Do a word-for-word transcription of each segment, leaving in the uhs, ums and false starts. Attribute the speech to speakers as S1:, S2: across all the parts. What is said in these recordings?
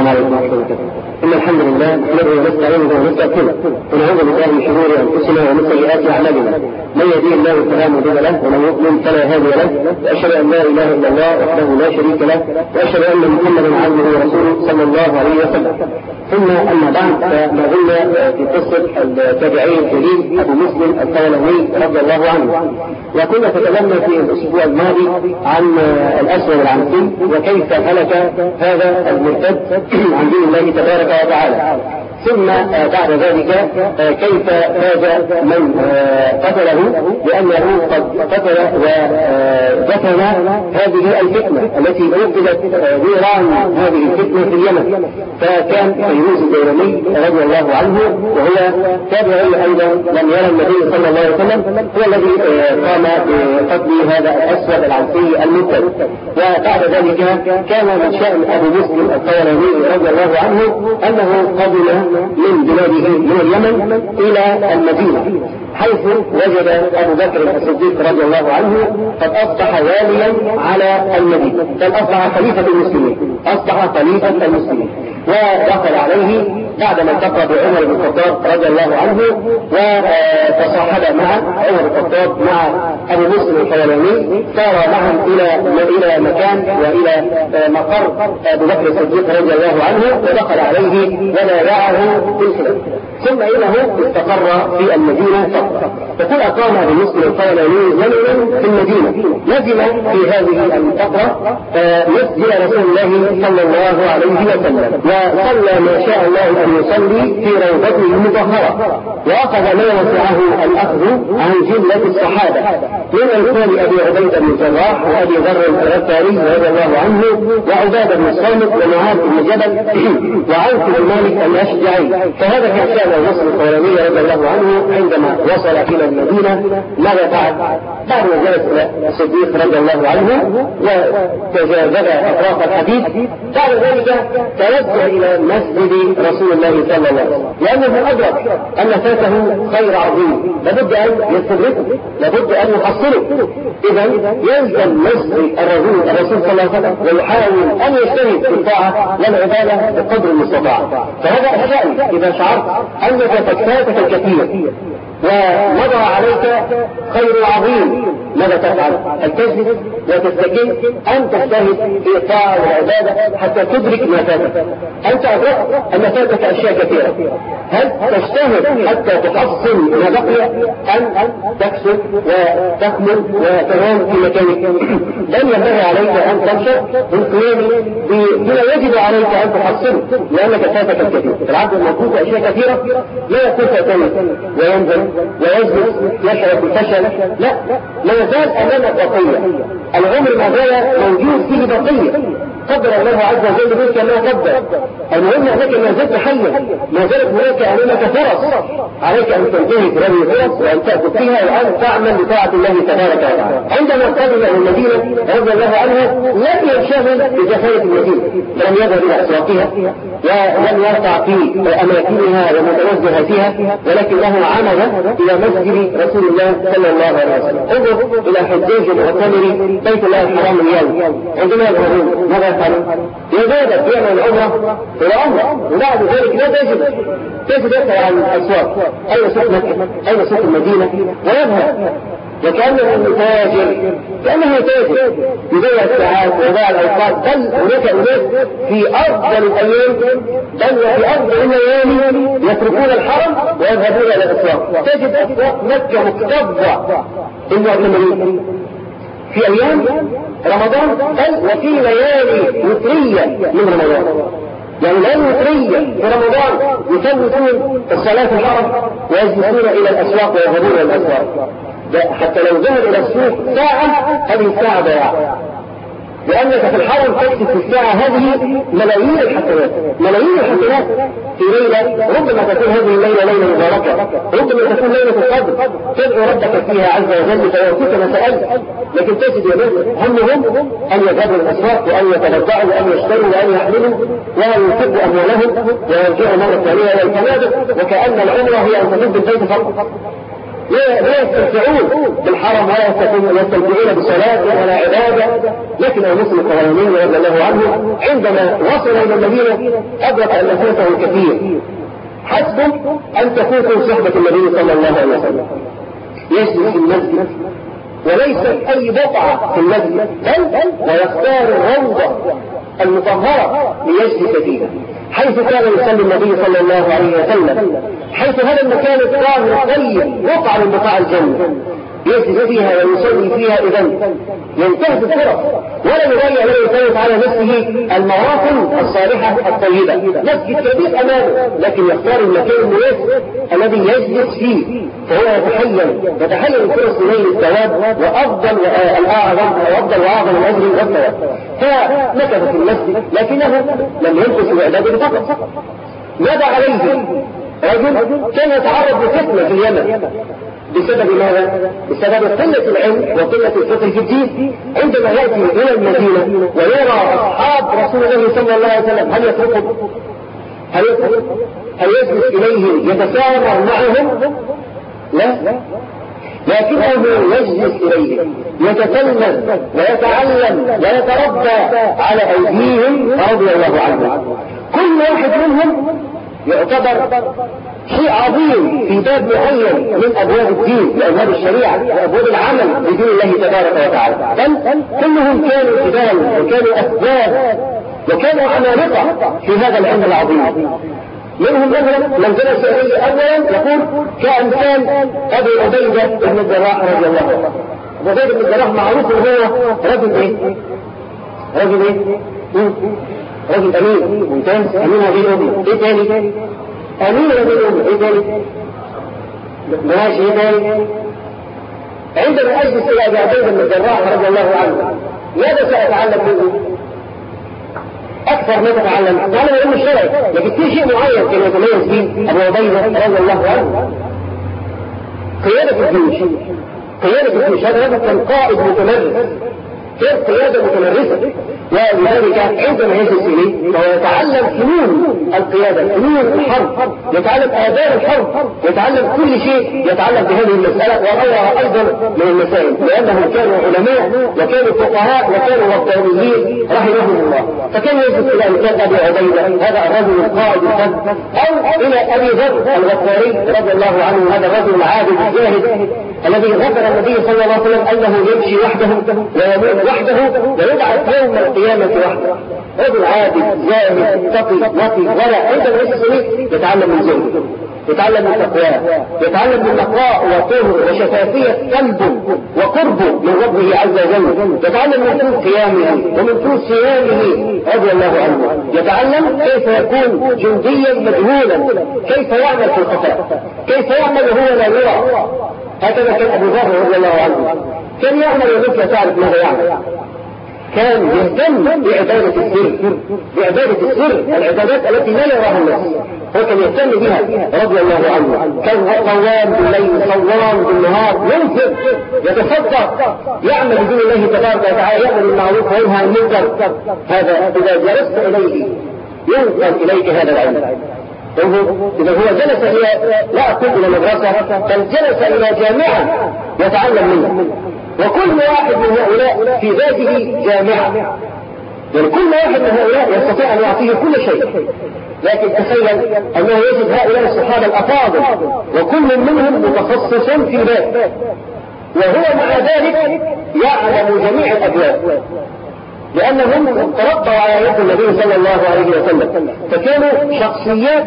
S1: السلام عليكم ورحمة الله وبركاته. إن الحمد لله نحمده ونستعينه ونستغفره ونعوذ بالله من شرور أنفسنا ومن سيئات أعمالنا، من يهديه الله فلا مضل له ومن يضلل فلا هادي له، وأشهد أن لا إله إلا الله وحده لا شريك له، وأشهد أن محمدا عبده ورسوله صلى الله عليه وسلم. ثم أما بعد، فما زلنا في قصة التابعي الجليل أبو مسلم الطولاني رضي الله عنه، وكنا تكلمنا في الأسبوع الماضي عن الأسود العنسي وكيف هلك هذا المرتد عن دين الله تبارك وتعالى، ثم بعد ذلك كيف فاز من قتله لأنه قد قتل ودفن هذه الفتنة التي أوقدت نيران هذه الفتنة في اليمن. فكان فيروز الديلمي رضي الله عنه وهو تابعي أيضا لم يرى النبي صلى الله عليه وسلم، هو الذي قام بقتل هذا الأسود العنسي المرتد. وبعد ذلك كان من شأن أبو مسلم الطولاني رضي الله عنه أنه قبل من بلاده من اليمن إلى المدينة، حيث وجد أبو بكر الصديق رضي الله عنه قد أصبح واليا على المدينة، بل أصبح خليفة المسلمين، أصبح خليفة المسلمين. ودخل عليه بعدما التقى بعمر بن الخطاب رضي الله عنه وتصاحب مع عمر بن الخطاب مع أبو مسلم الطولاني، سار معهم إلى إلى مكان وإلى مقر أبو بكر الصديق رضي الله عنه، ودخل عليه وبايعه بالإسلام، ثم إنه استقر في المدينة فترة. فقد أقام أبو مسلم الطولاني زمنا في المدينة، لزم في هذه الفترة مسجد رسول الله صلى الله عليه وسلم، وصلى ما شاء الله أن يصلي في روضته المطهرة، وأخذ ما وسعه الأخذ عن جلة الصحابة من أمثال أبي عبيدة بن الجراح وأبي ذر الغفاري رضي الله عنه وعبادة بن الصامت ومعاذ بن جبل وعوف بن مالك الأشجعي. فهذا كان شأن أبو مسلم الطولاني رضي الله عنه عندما وصل إلى المدينة. ماذا فعل؟ بعد ما جلس الصديق رضي الله عنه وتجاذب أطراف الحديث، بعد ذلك توجه إلى مسجد رسول الله صلى الله عليه وسلم، لأنه أدرك أن فاته خير عظيم لابد أن يستدركه، لابد أن يحصله. إذا يلزم مسجد الرسول الرسول صلى الله عليه وسلم ويحاول أن يجتهد في الطاعة والعبادة بقدر المستطاع. فهذا الشأن إذا شعرت أنك قد فاتك الكثير ومضى عليك خير عظيم، ماذا تفعل؟ أن تجلس وتستكين، أن تجتهد في الطاعة والعبادة حتى تدرك ما فاتك. أنت أدركت أن فاتك أشياء كثيرة، هل تجتهد حتى تحصل ما بقي أن تكسب وتكمل وتنام في مكانك؟ لن ينبغي عليك أن تمشي بالقيام بما يجب عليك أن تحصله، لأنك فاتك الكثير. العبد الموجود أشياء كثيرة لا يكون فاتنه وينزل ويجلس يشعر بالفشل، لا، لا يزال أمامك بقية، العمر ما زال موجود فيه بقية، قدر الله عز وجل بك ما قدر. المهم أنك ما زلت حيا، ما زالت هناك أمامك فرص، عليك أن تنتهي هذه الفرص وأن تأخذ فيها وأن تعمل بطاعة الله تبارك وتعالى. عندما قدم إلى المدينة رضي الله عنه لم ينشغل بزخارف المدينة، لم يذهب إلى أسواقها ولم يرفع في أماكنها ومتوجه فيها، ولكنه عمل إلى مسجد رسول الله صلى الله عليه وسلم. انظر إلى حجاج المعتمر بيت الله الحرام اليوم، عندما يذهبون ماذا يفعلون؟ يزادت يعمل العمرة إلى عمرة، وبعد ذلك لا تجد تجد يسأل عن الأسواق، أين سوق مكة؟ أين سوق المدينة؟ ويذهب وكأنه تاجر، كأنه تاجر يضيع الساعات ويضيع الأوقات. بل هناك أناس في أفضل الأيام، بل في أفضل الليالي يتركون الحرم ويذهبون إلى الأسواق. تجد أسواق مكة مكتظة بالمعتمرين في أيام رمضان، بل وفي ليالي وترية من رمضان، يعني ليالي وترية في رمضان يفوتون الصلاة في الحرم ويجلسون إلى الأسواق ويذهبون إلى الأسواق. حتى لو ذهب إلى السوق ساعة، هذه الساعة ضياع، لأنك في الحرم تكسب في الساعة هذه ملايين الحسنات، ملايين الحسنات في ليلة. ربما تكون هذه الليلة ليلة مباركة، ربما تكون ليلة القدر، تدعو ربك فيها عز وجل فيعطيك ما سألت. لكن تجد يا ناس همهم أن يذهبوا الأسواق وأن يتبضعوا وأن يشتروا وأن يحملوا وأن ينفقوا أموالهم ويرجعوا مرة ثانية إلى الفنادق، وكأن العمرة هي أن تجد البيت فقط. لا يستمتعون بالحرم ولا يستمتعون بصلاة ولا عبادة. لكن المسلم القوانين رضي الله عنه عندما وصل إلى المدينة أدرك أن فوته الكثير. حسبه أن تفوته صحبة النبي صلى الله عليه وسلم، يجلس في المسجد وليست أي بقعة في المسجد، بل ويختار الروضة المطهرة ليجلس فيها، حيث كان يصلي النبي صلى الله عليه وسلم، حيث هذا المكان الطاهر الطيب وقع من بقاع الجنة، يجلس فيها ويصلي فيها. إذا ينتهز الفرص ولا يضيع ولا يفوت على نفسه المواطن الصالحة الطيبة. مسجد كبير أمامه لكن يختار المكان المناسب الذي يجلس فيه، فهو يتحين يتحين الفرص إليه الثواب وأفضل والأعظم وأفضل وأعظم الأجر والثواب. فمكث في المسجد لكنه لم يمكث بعباده فقط. ماذا عليه؟ رجل كان يتعرض لفتنة في اليمن بسبب ماذا؟ بسبب قلة العلم وقلة الفقه في الدين. عندما يأتي إلى المدينة ويرى أصحاب رسول الله صلى الله عليه وسلم، هل يتركه؟ هل يتركه؟ هل يجلس إليهم يتسامر معهم؟ لا، لكنه يجلس إليهم يتتلمذ ويتعلم ويتربى على أيديهم رضي الله عنهم. كل واحد منهم يعتبر شيء عظيم في باب معين من أبواب الدين، لأبواب الشريعة وأبواب العمل بدين الله تبارك وتعالى، بل كلهم كانوا جبال وكانوا أسباب وكانوا عمالقة في هذا العلم العظيم. منهم مثلا من جلس إليه أولا يقول كأمثال أبي عبيدة بن الجراح رضي الله عنه. أبو عبيدة بن الجراح معروف أنه هو رجل إيه؟ رجل إيه؟ رجل أمين ممتاز، أمين وبين أمي. إيه تاني؟ أمين وبين أمي. إيه تاني؟ ماشي. إيه تاني؟ عندما أجلس إلى أبي عبيدة بن الجراح رضي الله عنه ماذا سأتعلم منه؟ أكثر ما تتعلم تعلم العلم الشرعي، لكن في شيء معين كان يتميز فيه أبو عبيدة رضي الله عنه، قيادة الجيوش. قيادة الجيوش هذا كان قائد متمرس، كان قيادة متمرسة، ولذلك عندما يجلس إليه فهو يتعلم فنون القيادة، فنون الحرب، يتعلم آداب الحرب، يتعلم كل شيء يتعلم بهذه المسألة وغيرها أيضا من المسائل، لأنهم كانوا علماء وكانوا فقهاء وكانوا ربانيين رحمهم الله. فكان يجلس إلى أمثال أبي عبيدة هذا الرجل القائد الحرب، أو إلى أبي ذر الغفاري رضي الله عنه، هذا الرجل العابد الزاهد الذي ذكر النبي صلى الله عليه وسلم أنه يمشي وحده ويموت وحده ويبعث يوم القيامة وحده. رجل عابد زاهد تقي نقي ولا عندما يجلس إليه يتعلم من زهده، يتعلم من تقواه، يتعلم من نقاء وطهر وشفافية قلبه وقربه من ربه عز وجل، يتعلم من طول قيامه ومن طول صيامه رضي الله عنه، يتعلم كيف يكون جنديا مجهولا، كيف يعمل في الخفاء، كيف يعمل وهو لا يرى. هكذا كان أبو ذر رضي الله عنه، كان يعمل ومثل لا تعرف ماذا يعمل، كان يهتم بعبادة السر، بعبادة السر العبادات التي لا يراها الناس، هو كان يهتم بها رضي الله عنه. كان قوام بالليل صوام بالنهار، ينفق يتصدق يعمل بدين الله تبارك وتعالى، يأمر بالمعروف وينهى عن المنكر. هذا إذا جلست إليه ينقل إليك هذا العلم. إذا هو جلس إلى لا أقول إلى مدرسة، بل جلس إلى جامعة يتعلم منه، وكل واحد من هؤلاء في ذاته جامعة، يعني كل واحد من هؤلاء يستطيع أن يعطيه كل شيء. لكن تخيل أنه يجد هؤلاء الصحابة الأفاضل وكل منهم متخصص في ذلك، وهو مع ذلك يعلم جميع الأبواب، لأنهم تربوا على يد النبي صلى الله عليه وسلم، فكانوا شخصيات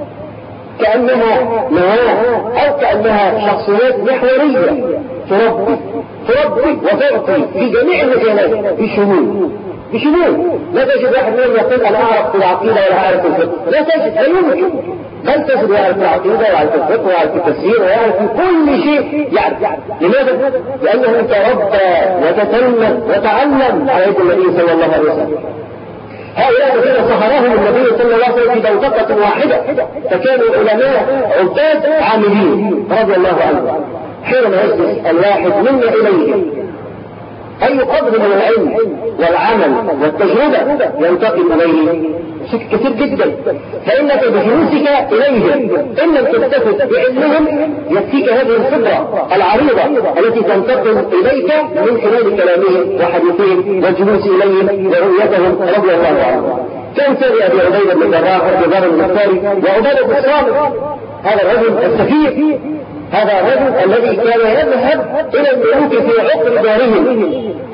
S1: كأنها نواة أو كأنها شخصيات محورية تربي تربي وتعطي في جميع المجالات بشمول بشمول. لا تجد واحد منهم يقول أنا أعرف في العقيدة ولا أعرف في الفقه، لا تجد، لا يمكن، بل تجد يعرف في العقيدة ويعرف في الفقه ويعرف في التفسير ويعرف في كل شيء يعرف. لماذا؟ لأنه تربى وتتلمذ وتعلم على يد النبي صلى الله عليه وسلم. هؤلاء الذين صهرهم النبي صلى الله عليه وسلم في دقيقة واحدة، فكانوا علماء عباد عاملين رضي الله عنهم. حينما يجلس الواحد منا إليه أي قدر من العلم والعمل والتجربة ينتقل إليه بشكل كثير جدا. فإنك بجلوسك إليهم إن لم تلتفت بعلمهم يكفيك هذه الخبرة العريضة التي تنتقل إليك من خلال كلامهم وحديثهم والجلوس إليهم ورؤيتهم رضي الله عنهم. كان سيدي أبي عبيدة بن الجراح وأبي ذر المختاري وعبادة بن الصامت، هذا الرجل السفير، هذا الرجل الذي كان يذهب إلى الملوك في عقر دارهم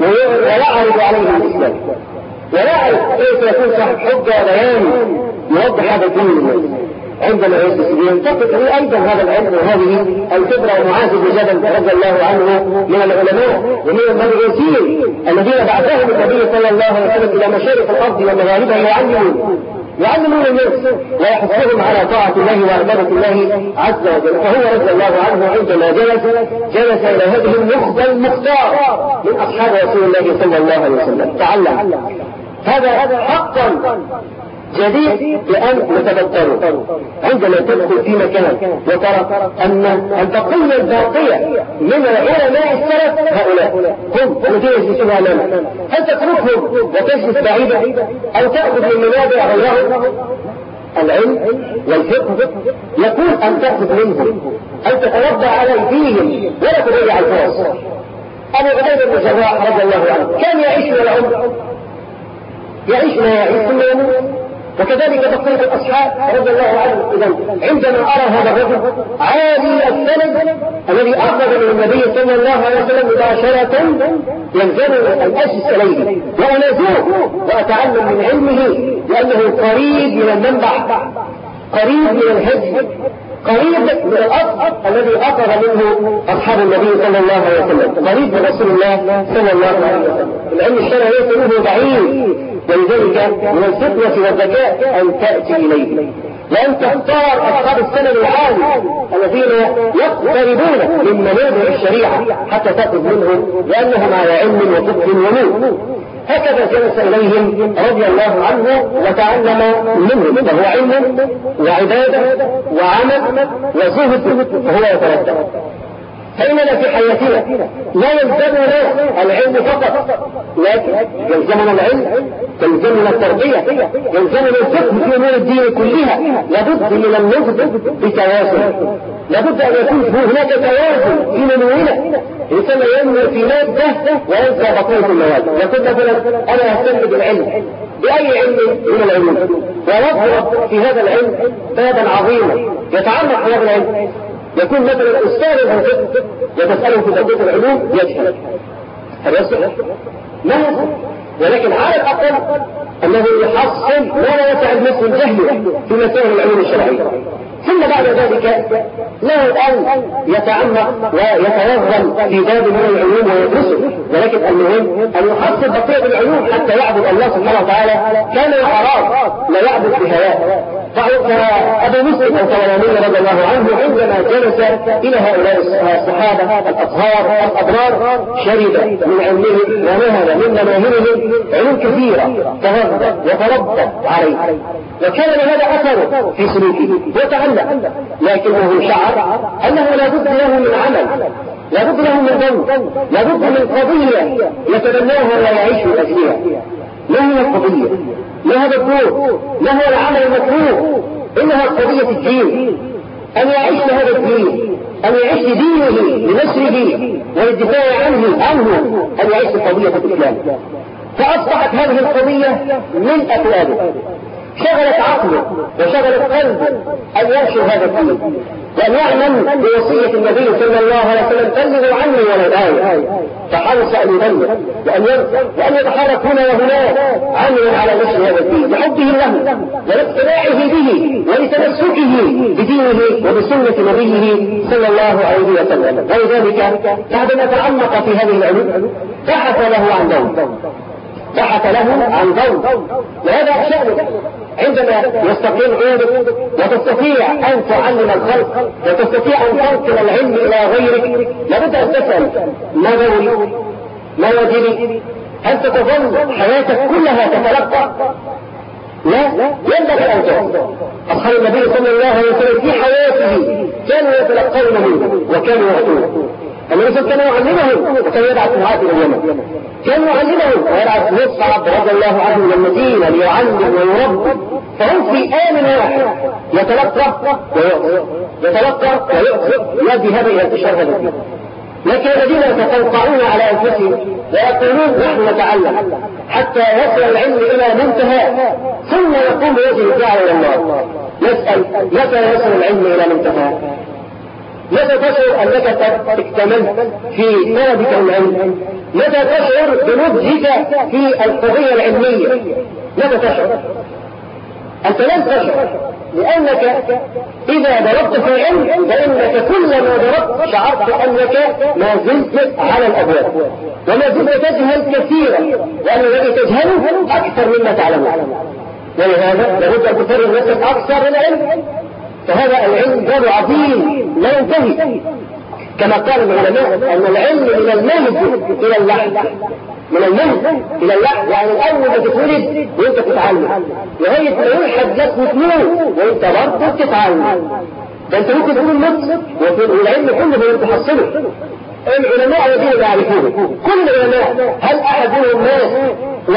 S1: ويعرض عليهم الإسلام، ويعرف كيف يكون صاحب حجة بيان يوضح هذا الدين. عندما ينتقد هو أيضا هذا العلم وهذه الخبرة. ومعاذ بن جبل رضي الله عنه من العلماء ومن المدرسين الذين بعثهم النبي صلى الله عليه وسلم إلى مشارق الأرض ومغاربها يعلمون يعلمون الناس ويحثهم على طاعة الله وعبادة الله عز وجل. فهو رضي الله عنه عندما جلس جلس إلى هذه النخبة المختار من أصحاب رسول الله صلى الله عليه وسلم. تعلم هذا حقا جديد لأن نتذكره عندما تدخل في مكان وترى أن البقية الباقية من علماء السلف هؤلاء هم الذين يجلسون أمامك، هل تتركهم وتجلس بعيدا أو تأخذ من منابع غيرهم العلم والفقه؟ يكون أن تأخذ منهم، أن تتوضأ على أيديهم ولا تضيع الفرص. أبو عبيدة بن الجراح رضي الله عنه كان يعيش ولا عمر، يعيش ما يعيش ثم يموت، وكذلك بقية الأصحاب رضي الله عنهم. إذن عندما أرى هذا الرجل عالي السند الذي أخذ من النبي صلى الله عليه وسلم مباشرة يلزمني أن أسس إليه وأنازوه وأتعلم من علمه، لأنه قريب من المنبع، قريب من الهدي، قريب من الأصل الذي أخذ منه أصحاب النبي صلى الله عليه وسلم، قريب من رسول الله صلى الله عليه وسلم. العلم الشرعي ليس منه بعيد، ولذلك من الفتنة والذكاء أن تأتي إليه وأن تختار أصحاب السند العالي الذين يقتربون من منابع الشريعة حتى تأخذ منهم، لأنهم على علم وفقه ونور. هكذا جلس إليهم رضي الله عنه وتعلم منهم، فهو علم وعبادة وعمل وزهد فهو يتردد. فإننا في حياتنا لا يلزمنا العلم فقط، لكن يلزمنا العلم، يلزمنا التربية، يلزمنا الفقه في أمور الدين كلها. لابد من النضج بتوازن، لابد أن يكون هناك توازن في نمونا. الإنسان ينمو في مادة وينسى بقية المواد. يقول مثلا أنا أهتم بالعلم، بأي علم من العلوم، ويضرب في هذا العلم بابا عظيما يتعمق في هذا العلم. يكون مثلا أستاذ الفقه وتسأله في بقية العلوم يجهل، هل يصح؟ ما يصح، ولكن على الأقل أنه يحصل ما لا يسع النفس الجهل في مسائل العلوم الشرعية. ثم بعد ذلك له أن يتعمق ويتوغل في باب من العلوم ويدرسه، ولكن المهم أن يحصل بقية العلوم حتى يعبد الله سبحانه وتعالى كما أراد، لا يعبد بهواه. فأبو مسلم الطولاني رضي الله عنه عندما جلس إلى هؤلاء الصحابة الأطهار الأبرار شرب من علمهم ونهل من مناهلهم علوم كثيرة، تهذب وتربى عليه، وكان هذا أثره في سلوكه وتعلم، لكنه شعر أنه لا بد له من عمل، لا بد له من ذنب، لا بد من قضية يتبناها ويعيش من أجلها. ما هي القضية؟ ما هذا الدور؟ ما هو العمل المطلوب؟ إنها قضية الدين، أن يعيش هذا الدين، أن يعيش دينه لنشره والدفاع عنه عنه أن يعيش قضية الإسلام. فأصبحت هذه القضية من أكلاده، شغلت عقله وشغلت قلبه أن ينشر هذا الدين وأن يعلم بوصية النبي صلى الله عليه وسلم بلغوا عني ولو آية. فحرص أن يبلغ وأن وأن يتحرك هنا وهناك عملا على نشر هذا الدين لحبه له ولاقتناعه به ولتمسكه بدينه وبسنة نبيه صلى الله عليه وسلم. ولذلك بعدما تعمق في هذه العلوم بحث له عن دور، بحث له عن دور، وهذا شأنه. عندما يستقيم عودك وتستطيع أن تعلم الخلق وتستطيع أن تنقل العلم إلى غيرك، لابد أن تسأل ما دوري؟ ما واجبي؟ هل تتظل حياتك كلها تتلقى؟ لا، ينبغي أن تسأل. أصحاب النبي صلى الله عليه وسلم في حياته كانوا يتلقون منه وكانوا يعطون. النبي صلى الله عليه وسلم كان يعلمهم وكان يبعث معاذ الى اليمن، كان يعلمهم ويبعث مصعب رضي الله عنه من المدينه ليعلم ويربي، فهم في آن واحد يتلقى ويؤذي يتلقى ويؤذي يؤدي هذا الى انتشار هذا الدين. لكن الذين يتقوقعون على انفسهم ويقولون نحن نتعلم حتى يصل العلم الى منتهى ثم يقوم بوجه الداعي الى الله. نسال متى يصل العلم الى منتهى؟ متى تشعر انك قد اكتملت في طلبك العلم؟ متى تشعر بنضجك في القضيه العلميه؟ متى تشعر؟ انت لن تشعر، لانك اذا ضربت في العلم فانك كلما ضربت شعرت انك ما زلت على الابواب وما زلت تجهل كثيرا، وان الذي تجهله اكثر مما تعلمه. ولهذا لابد ان تفرغ نفسك اكثر للعلم، فهذا العلم باب عظيم لا ينتهي. كما قال العلماء ان العلم من المهد الى اللحد، من المهد الى اللحد، يعني الاول بتتولد وانت تتعلم لغايه ما يلحد لك وتموت وانت برضه بتتعلم. ده انت ممكن تكون نص والعلم كله بتحصله. العلماء الذين يعرفونه كل العلماء، هل احد منهم مات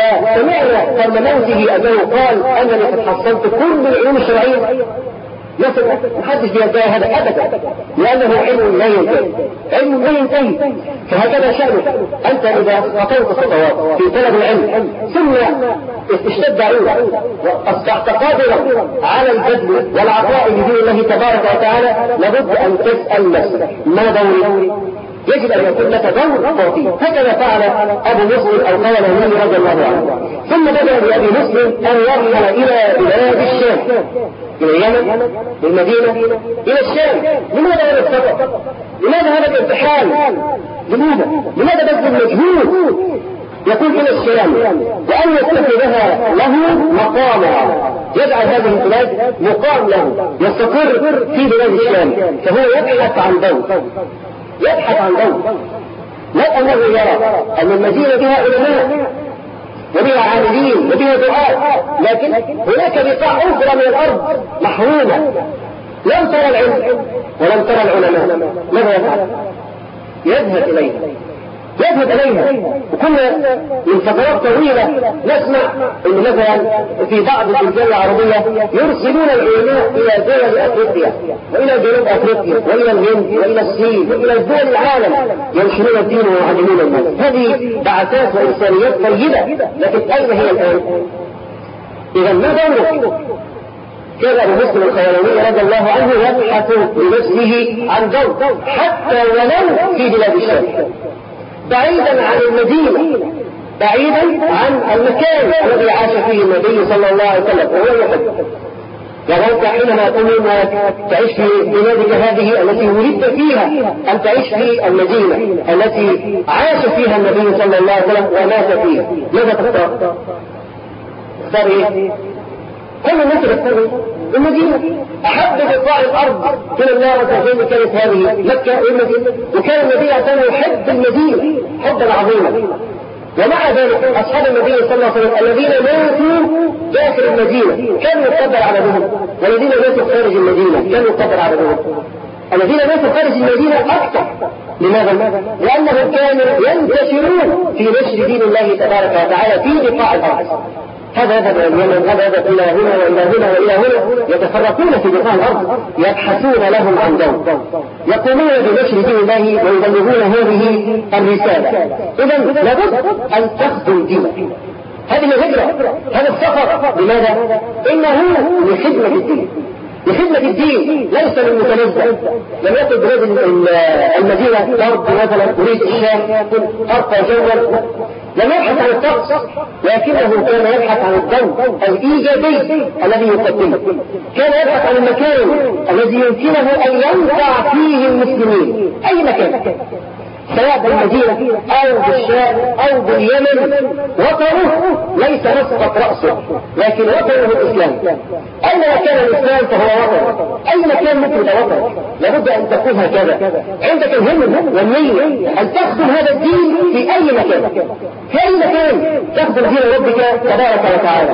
S1: وسمعنا قبل موته انه قال انني قد حصلت كل العلوم الشرعيه؟ مثلا محدش بيدعي هذا ابدا، لانه علم لا ينتهي، علم لا ينتهي. فهكذا شأنك انت اذا خطوت خطوات في طلب العلم ثم اشتد عينك واصبحت قادرا على البذل والعطاء بدين الله تبارك وتعالى، لابد ان تسال نفسك ما دوري؟ يجب ان يكون لك دور تعطيه. هكذا فعل ابو مسلم القولاني رضي الله عنه. ثم بدا لابي مسلم ان يرحل الى بلاد الشام، الى اليمن، للمدينه، الى الشام. لماذا هذا السفر؟ لماذا هذا الامتحان؟ لماذا؟ لماذا بذل المجهود؟ يكون الى الشام وان يتخذها له مقاما، يجعل هذه البلاد مقام له، يستقر في بلاد الشام، فهو يبحث عن دور، يبحث عن دور. لا انه يرى ان المدينه بها علماء وبها عاملين وبها دعاة، لكن هناك بقاع اخرى من الارض محرومه لم ترى العلم ولم ترى العلماء. ماذا يفعل؟ يذهب اليها يذهب اليها وكنا من فترات طويله نسمع ان مثلا في بعض البلدان العربيه يرسلون العلماء الى دول افريقيا والى جنوب افريقيا والى الهند والى الصين والى دول العالم ينشرون الدين ويعلمون الناس. هذه بعثات وانسانيات طيبه، لكن اين هي الان؟ اذا ما دورك؟ كان ابو مسلم الخيراني رضي الله عنه يبحث بنفسه عن دور حتى ولو في بلاد الشام، بعيدا عن المدينة، بعيدا عن المكان الذي عاش فيه النبي صلى الله عليه وسلم وهو يحب. وأنت حينما تقول انك تعيش في بلادك هذه التي ولدت فيها، أن تعيش في المدينة التي عاش فيها النبي صلى الله عليه وسلم ومات فيها، ماذا تختار؟ تختار ايه؟ كل الناس يختاروا المدينة. أحب بقاع الأرض إلى الله عز وجل كانت هذه مكة والمدينة، وكان النبي عليه الصلاة والسلام يحب المدينة حبا عظيما. ومع ذلك أصحاب النبي صلى الله عليه وسلم الذين ماتوا داخل المدينة كانوا يقدر عددهم، والذين ماتوا خارج المدينة كانوا يقدر عددهم. الذين ماتوا خارج المدينة أكثر. لماذا؟ لأنهم كانوا ينتشرون في نشر دين الله تبارك وتعالى في بقاع الأرض. هذا يذهب الى اليمن، هذا يذهب الى هنا والى هنا والى هنا، يتفرقون في بقاع الارض يبحثون لهم عن دور، يقومون بنشر دين الله ويبلغون هذه الرساله. اذا لابد ان تخدم دينك. هذه الهجره، هذا السفر، لماذا؟ انه لخدمه الدين، لخدمة الدين ليس للمتنزه. لم يكن بلاد المدينة ترد مثلا تريد الشام يكون أرقى جوا، لم يبحث عن الطقس، لكنه كان يبحث عن الدور الإيجابي الذي يقدمه، كان يبحث عن المكان الذي يمكنه أن ينفع فيه المسلمين، أي مكان سواء بالمدينة أو بالشام أو باليمن. وطنه ليس مسقط رأسه، لكن وطنه الإسلام. أينما كان الإسلام فهو وطن، أي مكان مثل وطن. لابد أن تكون هكذا عندك الهمة والنية أن تخدم هذا الدين في أي مكان، في أي مكان تخدم دين ربك تبارك وتعالى.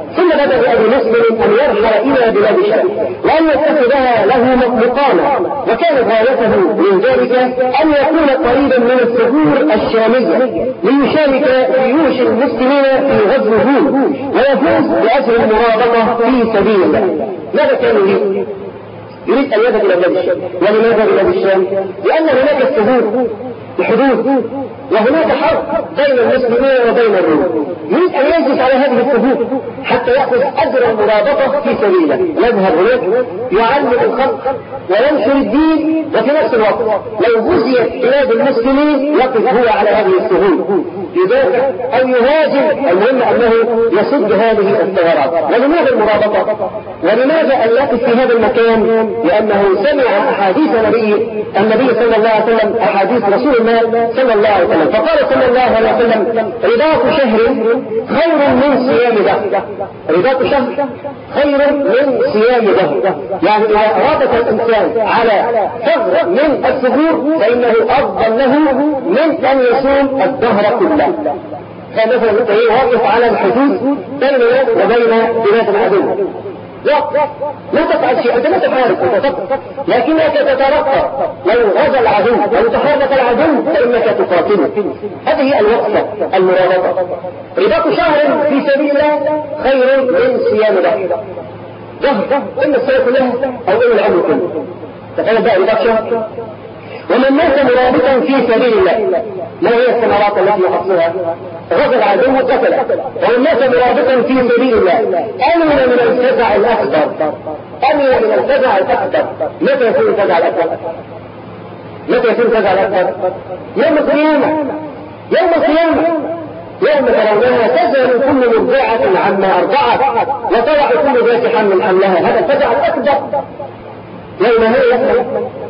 S1: ثم بدأ بأبي مسلم أن يرحل إلى بلاد الشام وأن يتخذها له مقاما، وكانت غايته من ذلك أن يكون قريبا من الثغور الشامية ليشارك جيوش المسلمين في غزو هود ويفوز بأجر المرابطة في سبيل الله. ماذا كان يريد؟ يريد أن يذهب إلى بلاد الشام. ولماذا بلاد الشام؟ لأن هناك الثغور الحدود وهناك حرب بين المسلمين وبين الروم، يريد أن يجلس على هذه الحدود حتى يأخذ أجر المرابطة في سبيله، يذهب هناك يعلم الخلق وينشر الدين، وفي نفس الوقت لو غزيت بلاد المسلمين يقف هو على هذه الثغور يدافع أو يهاجم، المهم أنه يصد هذه الثغرات. ولماذا المرابطة؟ ولماذا أن يقف في هذا المكان؟ لأنه سمع أحاديث النبي النبي صلى الله عليه وسلم، أحاديث رسول الله صلى الله عليه وسلم، فقال صلى الله عليه وسلم: رباط شهر خير من صيام دهر. رباط شهر خير من صيام دهر، يعني إذا رابط الإنسان على ثغر من الثغور فإنه أفضل له من أن يصوم الدهر كله. فمثلا انت واقف على الحدود بيننا وبين بلاد العدو، لا تفعل شيء، انت لا تحارب، انت تقف لكنك تترقى. لو غزا العدو لو تحارب العدو فانك تقاتله. هذه الوقفه المرابطه. رباط شهر في سبيل الله خير من صيام دهر. دهر اما السنه كلها او اما العمر كله. تخيل بقى رباط شهر. ومن مات مرابطا في سبيل الله، ما هي الثمرات التي يحصلها؟ غزا العدو قتله. ومن مات مرابطا في سبيل الله امن من الفزع الاكبر. امن من الفزع الاكبر. متى يكون الفزع الاكبر؟ متى يكون الفزع الاكبر؟ يوم القيامه. يوم القيامه يوم ترونها تذهل كل مرضعه عما ارضعت وتضع كل ذات حمل حملها. هذا الفزع الاكبر. يوم هي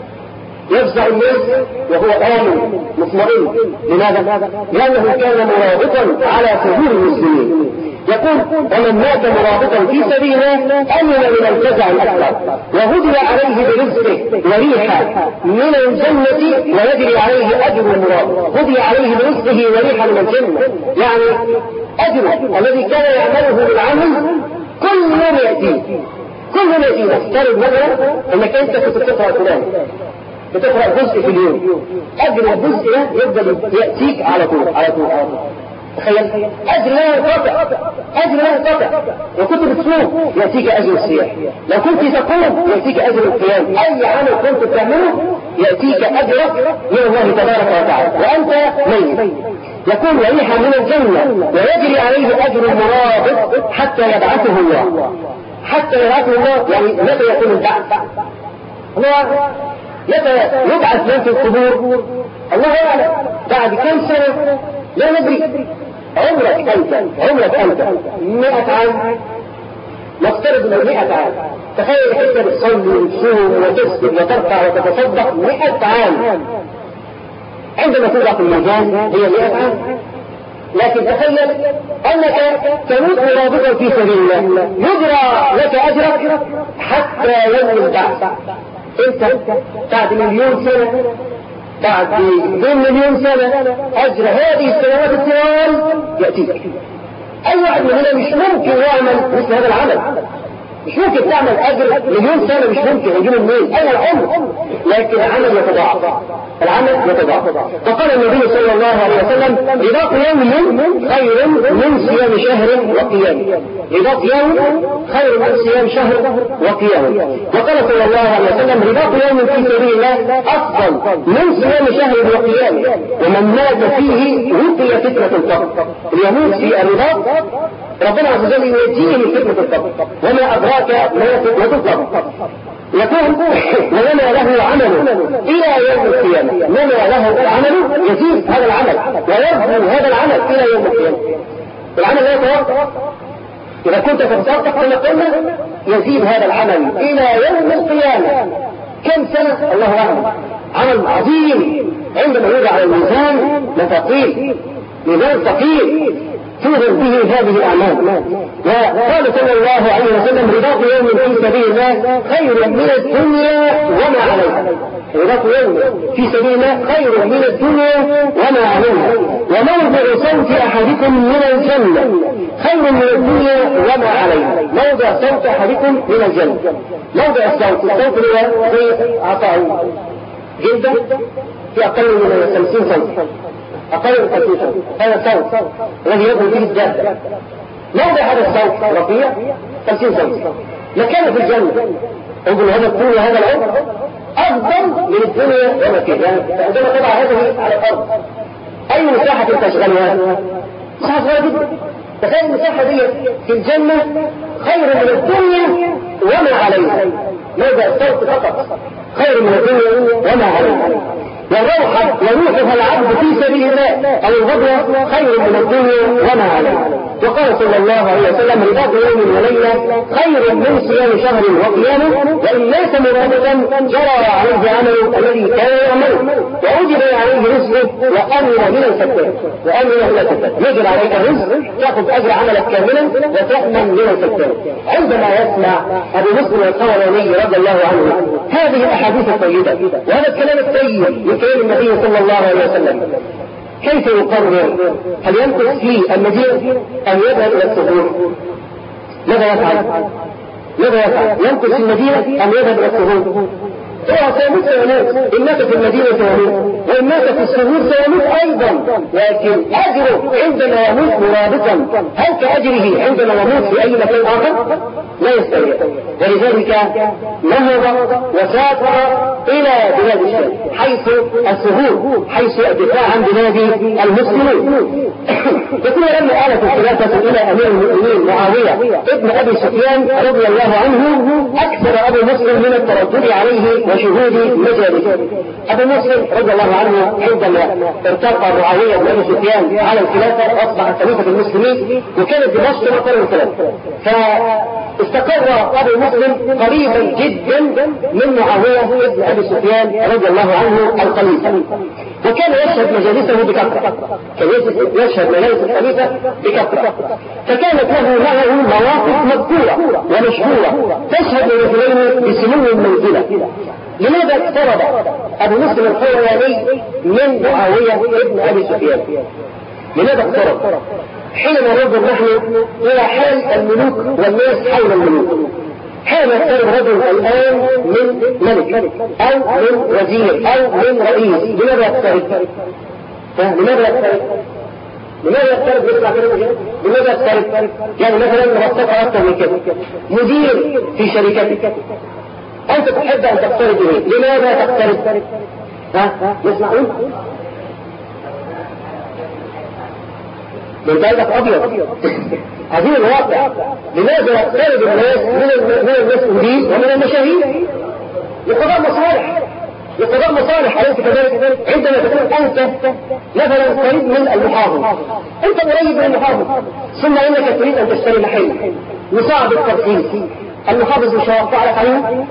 S1: يفزع الناس وهو آمن مطمئن. لماذا؟ لأنه كان مرابطا على ثغور المسلمين. يقول: ومن مات مرابطا في سبيله أمن من الفزع الأكبر وهدي عليه برزقه وريحة من الجنة ويجري عليه أجر المرابط. هدي عليه برزقه وريحة من الجنة، يعني أجر الذي كان يعمله بالعمل كل يوم يأتيه. كل يوم يأتيه. نفترض مثلا أنك أنت كنت تقرأ القرآن، بتقرأ جزء في اليوم، أجر الجزء ده يفضل يأتيك على طول على طول على طول. تخيل، أجر لا ينقطع، أجر لا ينقطع. لو كنت بتصوم يأتيك أجر الصيام، لو كنت تقوم يأتيك أجر القيام، أي عمل كنت تعمله يأتيك أجرك من الله تبارك وتعالى وأنت ميت. يكون ريحا من الجنة ويجري عليه أجر المرابط حتى يبعثه الله. حتى يبعثه الله، يعني متى يكون البعث؟ الله متى يبعث من في القبور؟ الله يعلم. بعد كم سنة لا ندري. عمرك أنت عمرك أنت مئة عام، نفترض من مئة عام. تخيل حتى بتصلي وتصوم وتسجد وترفع وتتصدق مئة عام. عندما توضع في الميزان هي مئة عام. لكن تخيل أنك تموت مرابطا في سبيل الله، يجرى لك أجرك حتى يوم البعث. انت بعد مليون سنة، بعد اثنين مليون سنة، اجر هذه السنوات الطوال يأتيك. اي واحد مننا مش ممكن يعمل مثل هذا العمل، مش ممكن تعمل اجر مليون سنة، مش ممكن يجيب منين اي العمر، لكن العمل يتضاعف، العمل يتضاعف. فقال النبي صلى الله عليه وسلم: رباط يوم خير من صيام شهر وقيام. رباط يوم خير من صيام شهر وقيام. وقال صلى الله عليه وسلم: رباط يوم في سبيل الله افضل من صيام شهر وقيام، ومن مات فيه وقي فتنة القبر. يموت في الرباط ربنا عز وجل يؤتيه من فتنة القبر. وما أدراك ما فتنة القبر؟ يكون ولنا له عمل إلى يوم القيامة. لنا له العمل يزيد هذا العمل ويرجو هذا العمل إلى يوم القيامة. العمل لا يتوقف. إذا كنت تتصدق كما قلنا يزيد هذا العمل إلى يوم القيامة. كم سنة؟ الله أعلم. عمل عظيم عندما يوضع على الميزان مثقيل، ميزان ثقيل توزن به هذه الأعمال. وقال صلى الله عليه وسلم: رباط يوم في سبيل الله خير من الدنيا وما عليها. وذات يوم في سبيل الله خير من الدنيا وما عليها، وموضع صوت أحدكم من الجنة خير من الدنيا وما عليها. موضع صوت أحدكم من الجنة، موضع الصوت، الصوت هو زي عطاء جدا في أقل من خمسين صوت، أقل من خمسين صوت، هذا صوت الذي يظهر فيه الدابة. موضع هذا الصوت رفيع خمسين صوت، مكانه في الجنة. انظر هذا الدنيا هذا العمر أفضل من الدنيا وما فيها. يعني عندما تضع هذه على الأرض أي مساحة تشغلها؟ مساحة صغيرة جدا. تخيل المساحة دي في الجنة خير من الدنيا وما عليها. موضع الصوت فقط خير من الدنيا وما عليها. والروحة يروحها العبد في سبيل الله أو الغدوة خير من الدنيا وما عليها. وقال صلى الله عليه وسلم رباط يوم وليلة خير من صيام شهر وقيامه، وإن ليس مرابطا جرى عليه عمله الذي كان يعمله وأجب عليه رزقه وأمن من الفتاة وأمن من الفتاة. يجب عليك الرزق تأخذ أجر عملك كاملا وتأمن من الفتاة. عندما يسمع أبو مسلم الخولاني رضي الله عنه هذه الأحاديث الطيبة وهذا الكلام الطيب من كلام النبي صلى الله عليه وسلم، كيف يقرر؟ هل يمكث في المدينة أم يذهب إلى السجون؟ ماذا يفعل؟ ماذا يفعل؟ يمكث في المدينة أم يذهب إلى السجون؟ هو سيموت سيموت، إن مات في المدينة سيموت، وإن مات في السجون سيموت أيضا، لكن أجره عندما يموت مرابطا هل كأجره عندما يموت في أي مكان آخر؟ لا يستوي. ولذلك نهض وسافر إلى بلاد الشام حيث السهول، حيث الدفاع عن بلاد المسلمين. يقول لما آلت الخلافة إلى أمير المؤمنين معاوية ابن أبي سفيان رضي الله عنه أكثر أبو مسلم من التردد عليه وشهود مجالسه. أبو مسلم رضي الله عنه عندما ارتقى معاوية بن أبي سفيان على الخلافة أصبح خليفة المسلمين، وكانت دمشق مقر الخلافة، فاستقر أبو مسلم قريبا جدا من معاوية بن أبي سفيان رضي الله عنه الخليفة، وكان يشهد مجالسه بكثرة، كان يشهد مجالس الخليفة بكثرة، فكانت له معه مواقف مذكورة ومشهورة تشهد لرجلين بسمو المنزلة. لماذا اقترب أبو مسلم الخولاني من معاوية ابن أبي سفيان؟ لماذا اقترب؟ حينما ننظر نحن إلى حال الملوك والناس حول الملوك، حين يقترب رجل الآن من ملك أو من وزير أو من رئيس، لماذا يقترب؟ لماذا يقترب؟ لماذا يقترب يطلع كده؟ لماذا يقترب؟ يعني مثلا مرتبة أكثر من كده، مدير في شركتك، أنت تحب أن تقترب إليه، لماذا تقترب؟ ها؟ يسمعون؟ من ذلك أبيض هذه الواقع. لماذا يقترب الناس من المسؤولين ومن المشاهير؟ لقضاء مصالح، لقضاء مصالح. أليس كذلك؟ عندما تكون أنت مثلا قريب من المحافظ، أنت قريب من المحافظ، ثم إنك تريد أن تشتري محل يصعب الترخيص، المحافظ مش هيوقع لك عليه؟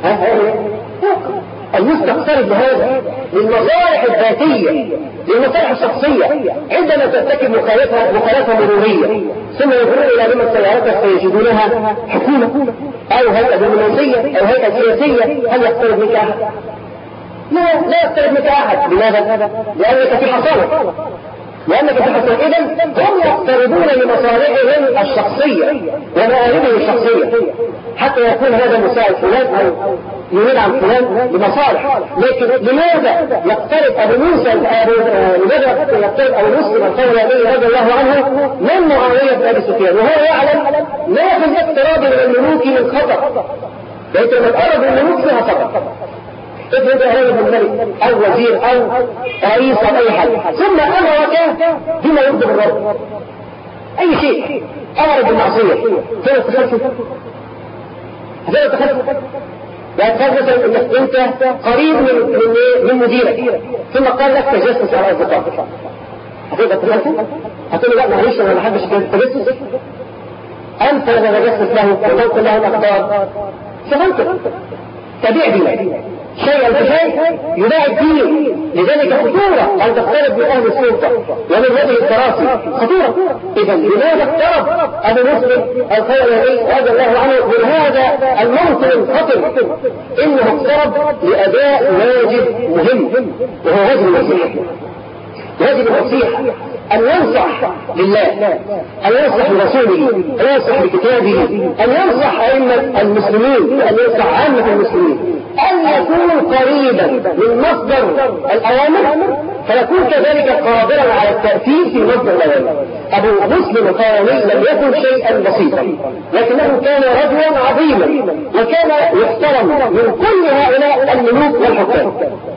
S1: المستقصد لهذا للمصالح الذاتية، للمصالح الشخصية. عندما ترتكب مخالفة مخالفة مرورية ثم يدخلون إلى لما السيارات فيجدونها حكومة أو هيئة دبلوماسية أو هيئة سياسية، هل يقترب منك أحد؟ لا، لا يقترب منك أحد. لماذا؟ لأنك في حصانة، لأنك في حصانة. إذن هم يقتربون لمصالحهم الشخصية ومآلبهم الشخصية، حتى يكون هذا مساعد فلان أو يريد عن فلان بمصالح. لكن لماذا يقترب أبو موسى لماذا يقترب أبو مسلم الخولاني رضي الله عنه من معاوية بن أبي سفيان وهو يعلم ما في الاقتراب من الملوك من خطر؟ لأنه من قرب الملوك فيها خطر. افرض هذا الملك أو وزير أو رئيس أو أي حاجة ثم أمرك بما يغضب الرب، أي شيء أمر بالمعصية، كيف تخلص؟ كيف تخلص؟ يعني تخيل مثلا انك انت قريب من من من مديرك ثم قال لك تجسس على اصدقائك، هتقدر تجسس؟ هتقول له لا معلش انا ما بحبش التجسس، انت لما تجسس له وتنقل له الاخبار فهمت تبيع بيه شيئا بشيء يباع الدين. لذلك خطورة أن تقترب من أهل السلطة ومن هذه الكراسي، خطورة. إذا لماذا اقترب أبو مسلم الخولاني رضي الله عنه من هذا الموقف موطن خطر إنه اقترب لأداء واجب مهم، وهو واجب النصيحة. واجب النصيحة أن ينصح لله، أن ينصح لرسوله، أن ينصح لكتابه، أن ينصح أئمة المسلمين، أن ينصح عامة المسلمين، أن يكون قريبا من مصدر الأوامر فيكون كذلك قادرا على التأثير في مصدر الأوامر. أبو مسلم الخولاني لم يكن شيئا بسيطا، لكنه كان رجلا عظيما، وكان يحترم من كل هؤلاء الملوك والحكام.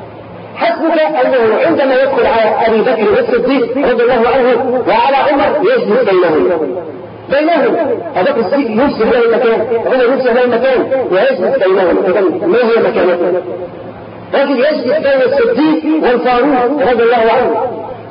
S1: حسبك أنه عندما يدخل على أبي بكر الصديق رضي الله عنه وعلى عمر يجلس بينهم بينهم أبو بكر الصديق يفسح له المكان، عمر يفسح له المكان ويجلس بينهم. ما هي مكانته؟ رجل يجلس بين الصديق والفاروق رضي الله عنه،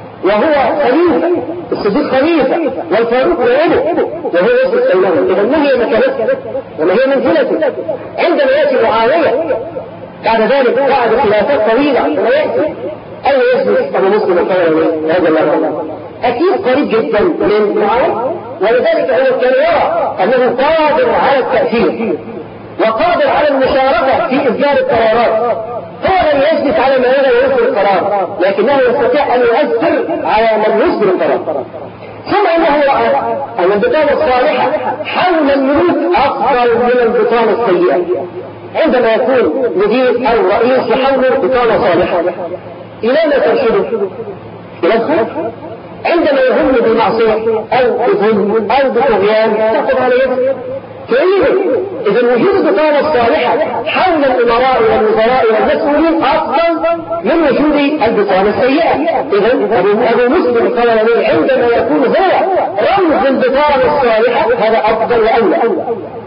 S1: وهو خليفة، الصديق خليفة والفاروق نائبه، وهو يجلس بينهم. إذا ما هي مكانته وما هي منزلته؟ عندما يأتي معاوية بعد ذلك بعد خلافات طويلة ثم يأتي أين يجلس أبو مسلم الخولاني رضي الله عنه؟ أكيد قريب جدا من معاوية، ولذلك هو كان يرى أنه قادر على التأثير وقادر على المشاركة في إصدار القرارات. هو لن يجلس على ما يرى ويصدر القرار، لكنه يستطيع أن يؤثر على من يصدر القرار. ثم أنه رأى أن البطانة الصالحة حول الملوك أفضل من البطانة السيئة. عندما يكون مدير أو رئيس يحول بطانة صالحة إلى ما ترشده؟ إلى الخير. عندما يهم بالمعصية أو بظلم أو بطغيان تأخذ على يده كريمة. إذا وجود البطانة الصالحة حول الأمراء والوزراء والمسؤولين أفضل من وجود البطانة السيئة. إذا أبو مسلم الخولاني عندما يكون هو رمز البطانة الصالحة هذا أفضل وأولى.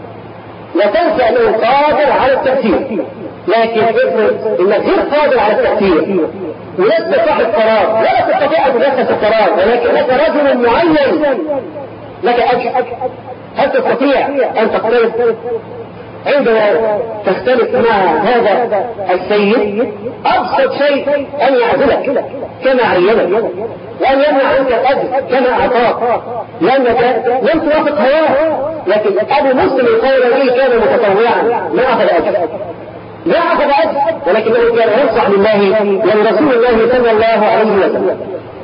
S1: لا تنسى أنه قادر على التأثير، لكن افرض أنك غير قادر على التأثير ولست صاحب قرار ولا تستطيع أن تنفذ القرار، ولكن لك رجل معين لك أجل، هل تستطيع أن تقترب؟ عندما تختلف مع هذا السيد أبسط شيء أن يعزلك كما عينك، وأن يمنع عنك الأجر كما أعطاك، لأنك لم توافق هواه. لكن أبو مسلم الخولاني كان متطوعا ما أخذ أجر، ما أخذ أجر، ولكنه كان ينصح لله ولرسول الله صلى الله عليه وسلم.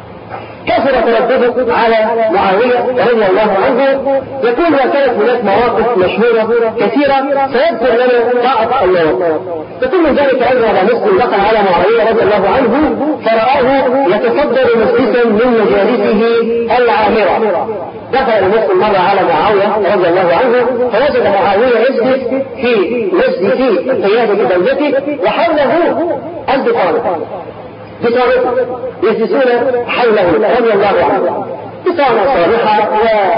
S1: كثر تردده على معاوية رضي الله عنه، يقول وكانت هناك مواقف مشهورة كثيرة سيذكر لنا بعض المواقف. يقول من ذلك أن مسلم دخل على معاوية رضي الله عنه فرآه يتصدر مجلسا من مجالسه العامرة. دخل مسلم مرة على معاوية رضي الله عنه فوجد معاوية يجلس في مجلس قيادة دولته وحوله البطانة بطانته يجلسون حوله رضي الله عنه. بطانة صالحة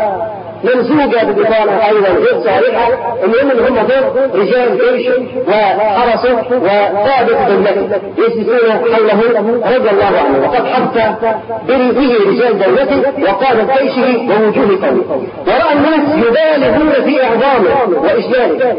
S1: وممزوجة ببطانة أيضا غير صالحة، المهم ان هم دول رجال جيش وحرسه وقادة دولته يجلسون حوله رضي الله عنه، وقد حط به رجال دولته وقادة جيشه ووجوه قومه، ورأى الناس يبالغون في إعظامه وإجلاله،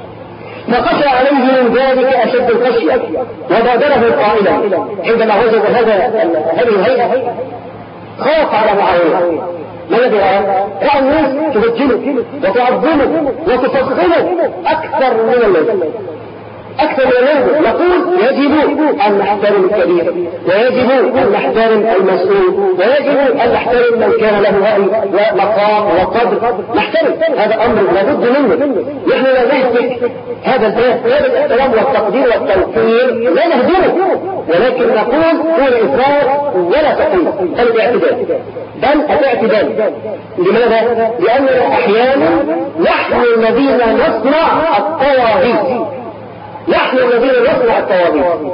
S1: فخشى عليه من ذلك أشد الخشية وبادره قائلا عندما وجد هذا هذه الهيئة خاف على معاوية. ما الذي رأى؟ رأى الناس تبجله وتعظمه وتفخمه أكثر من اللازم، أكثر من اللازم. نقول يجب أن نحترم الكبير، ويجب أن نحترم المسؤول، ويجب أن نحترم من كان له رأي ومقام وقدر، نحترم هذا أمر لابد منه. نحن لا نهتك هذا الباب، هذا الاحترام والتقدير والتوقير لا نهدره، ولكن نقول دون إفراط ولا تقييد، بل الاعتدال، بل الاعتدال. لماذا؟ لأننا أحيانا نحن الذين نصنع الطواغيت، نحن الذين نصنع الطواغيت،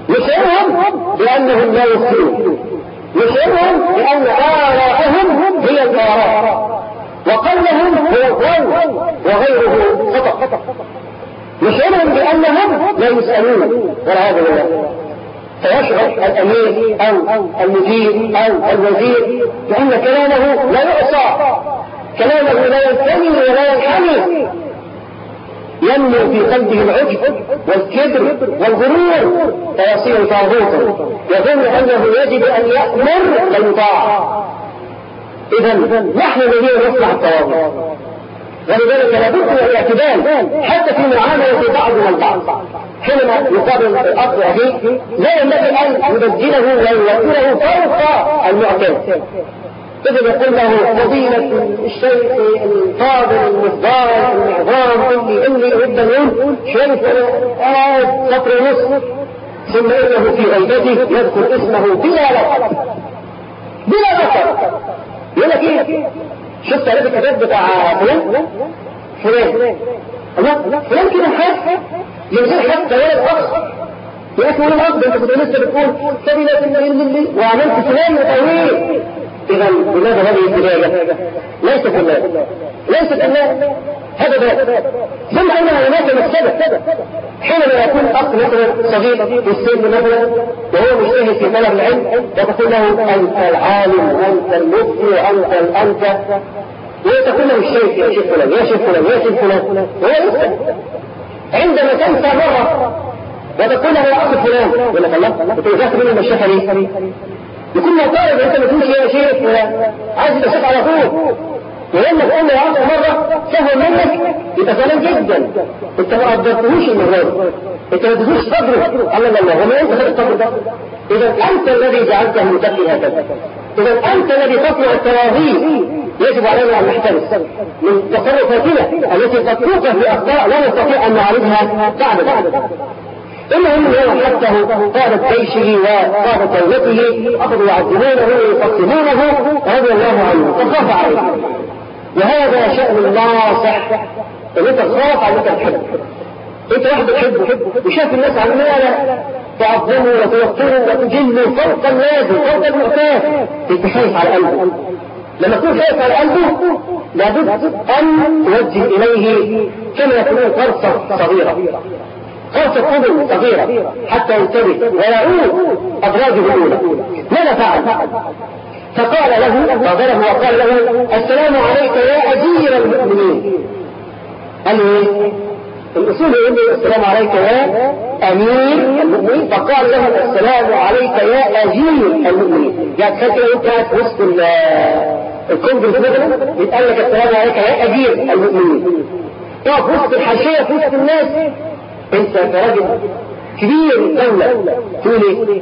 S1: نشعرهم بأنهم لا يخطئون، نشعرهم بأن آراءهم هي الآراء وقولهم هو القول وغيره خطأ، نشعرهم بأنهم لا يسألون والعياذ بالله. فيشعر الأمير أو المدير أو الوزير بأن كلامه لا يعصى، كلامه لا ينتمي ولا ينحني، ينمو في قلبه العجب والكبر والغرور فيصير طاغوتا، يظن أنه يجب أن يأمر ويطاع. إذا نحن الذين نصنع الطواغيت، ولذلك لابد من الاعتدال حتى في معاملة بعضنا البعض. حينما يقابل الأب وأبيه لا ينبغي أن يبدله ويوكله فوق المعتاد. إذا يقول له فضيلة الشيخ الفاضل المفضال المعظام إني إني أريد أن يقول شوية آه سطر ونصف، ثم إنه في غيبته يذكر اسمه بلا لقب بلا لقب. يقول لك إيه؟ شفت هذا الكتاب بتاع فلان فلان الله فلان كده حاجة من غير حتى ولا فخر. يا أخي ولا أفضل أنت كنت لسه بتقول فضيلة اللي وعملت فلان وطويل. إذا لماذا هذه الدلاله؟ ليست الله ليست الله هذا ثم أن هناك مكسبة. حينما يكون أخ مثلا صغير في السن مثلا وهو مجتهد في طلب العلم وتقول له أنت العالم أنت المفتي أنت الأنت، وتقول له الشيخ يا شيخ فلان يا شيخ فلان يا شيخ فلان، وهو يسأل عندما تنسى مرة وتقول له يا أخ فلان يقول لك الله وتذاكر منه الشيخ ليه؟ يكون طالب انت ما تقولش يا شيخ عايز يبقى شيخ على طول، ولما تقول له يا عم مره سهل منك يبقى كلام جدا. انت ما قدرتهوش المره انت ما اديتوش صبره. الله الله هو ما انت خد الصبر ده؟ اذا انت الذي جعلته متقي هكذا. اذا انت الذي تطلع التراغيب. يجب علينا ان نحترس من تصرفاتنا التي قد توقع في اخطاء لا نستطيع ان نعالجها بعد بعد المهم هو حتى قادة جيشه وقادة دولته أخذوا يعذبونه ويقسمونه رضي الله عنه فخاف عليه. وهذا شأن الناصح ان انت تخاف على انت تحبه. انت واحد تحبه وشاف الناس عمالة تعظمه وتوقره وتجله فوق اللازم فوق المعتاد، انت خايف على قلبه. لما تكون خايف على قلبه لابد ان توجه اليه كما يكون فرصة صغيرة فرصة قبل صغيرة حتى ينتبه ويعود أدراجه الأولى. ماذا فعل؟ فقال له فضره وقال له السلام عليك يا أجير المؤمنين. قال له الأصول يقول له السلام عليك يا أمير المؤمنين، فقال له السلام عليك يا أجير المؤمنين. يعني تخيل أنت في وسط الكونجرس مثلا يتقال لك السلام عليك يا أجير المؤمنين، تقف وسط الحاشية في وسط الناس انت كراجل كبير الدولة تقول ايه؟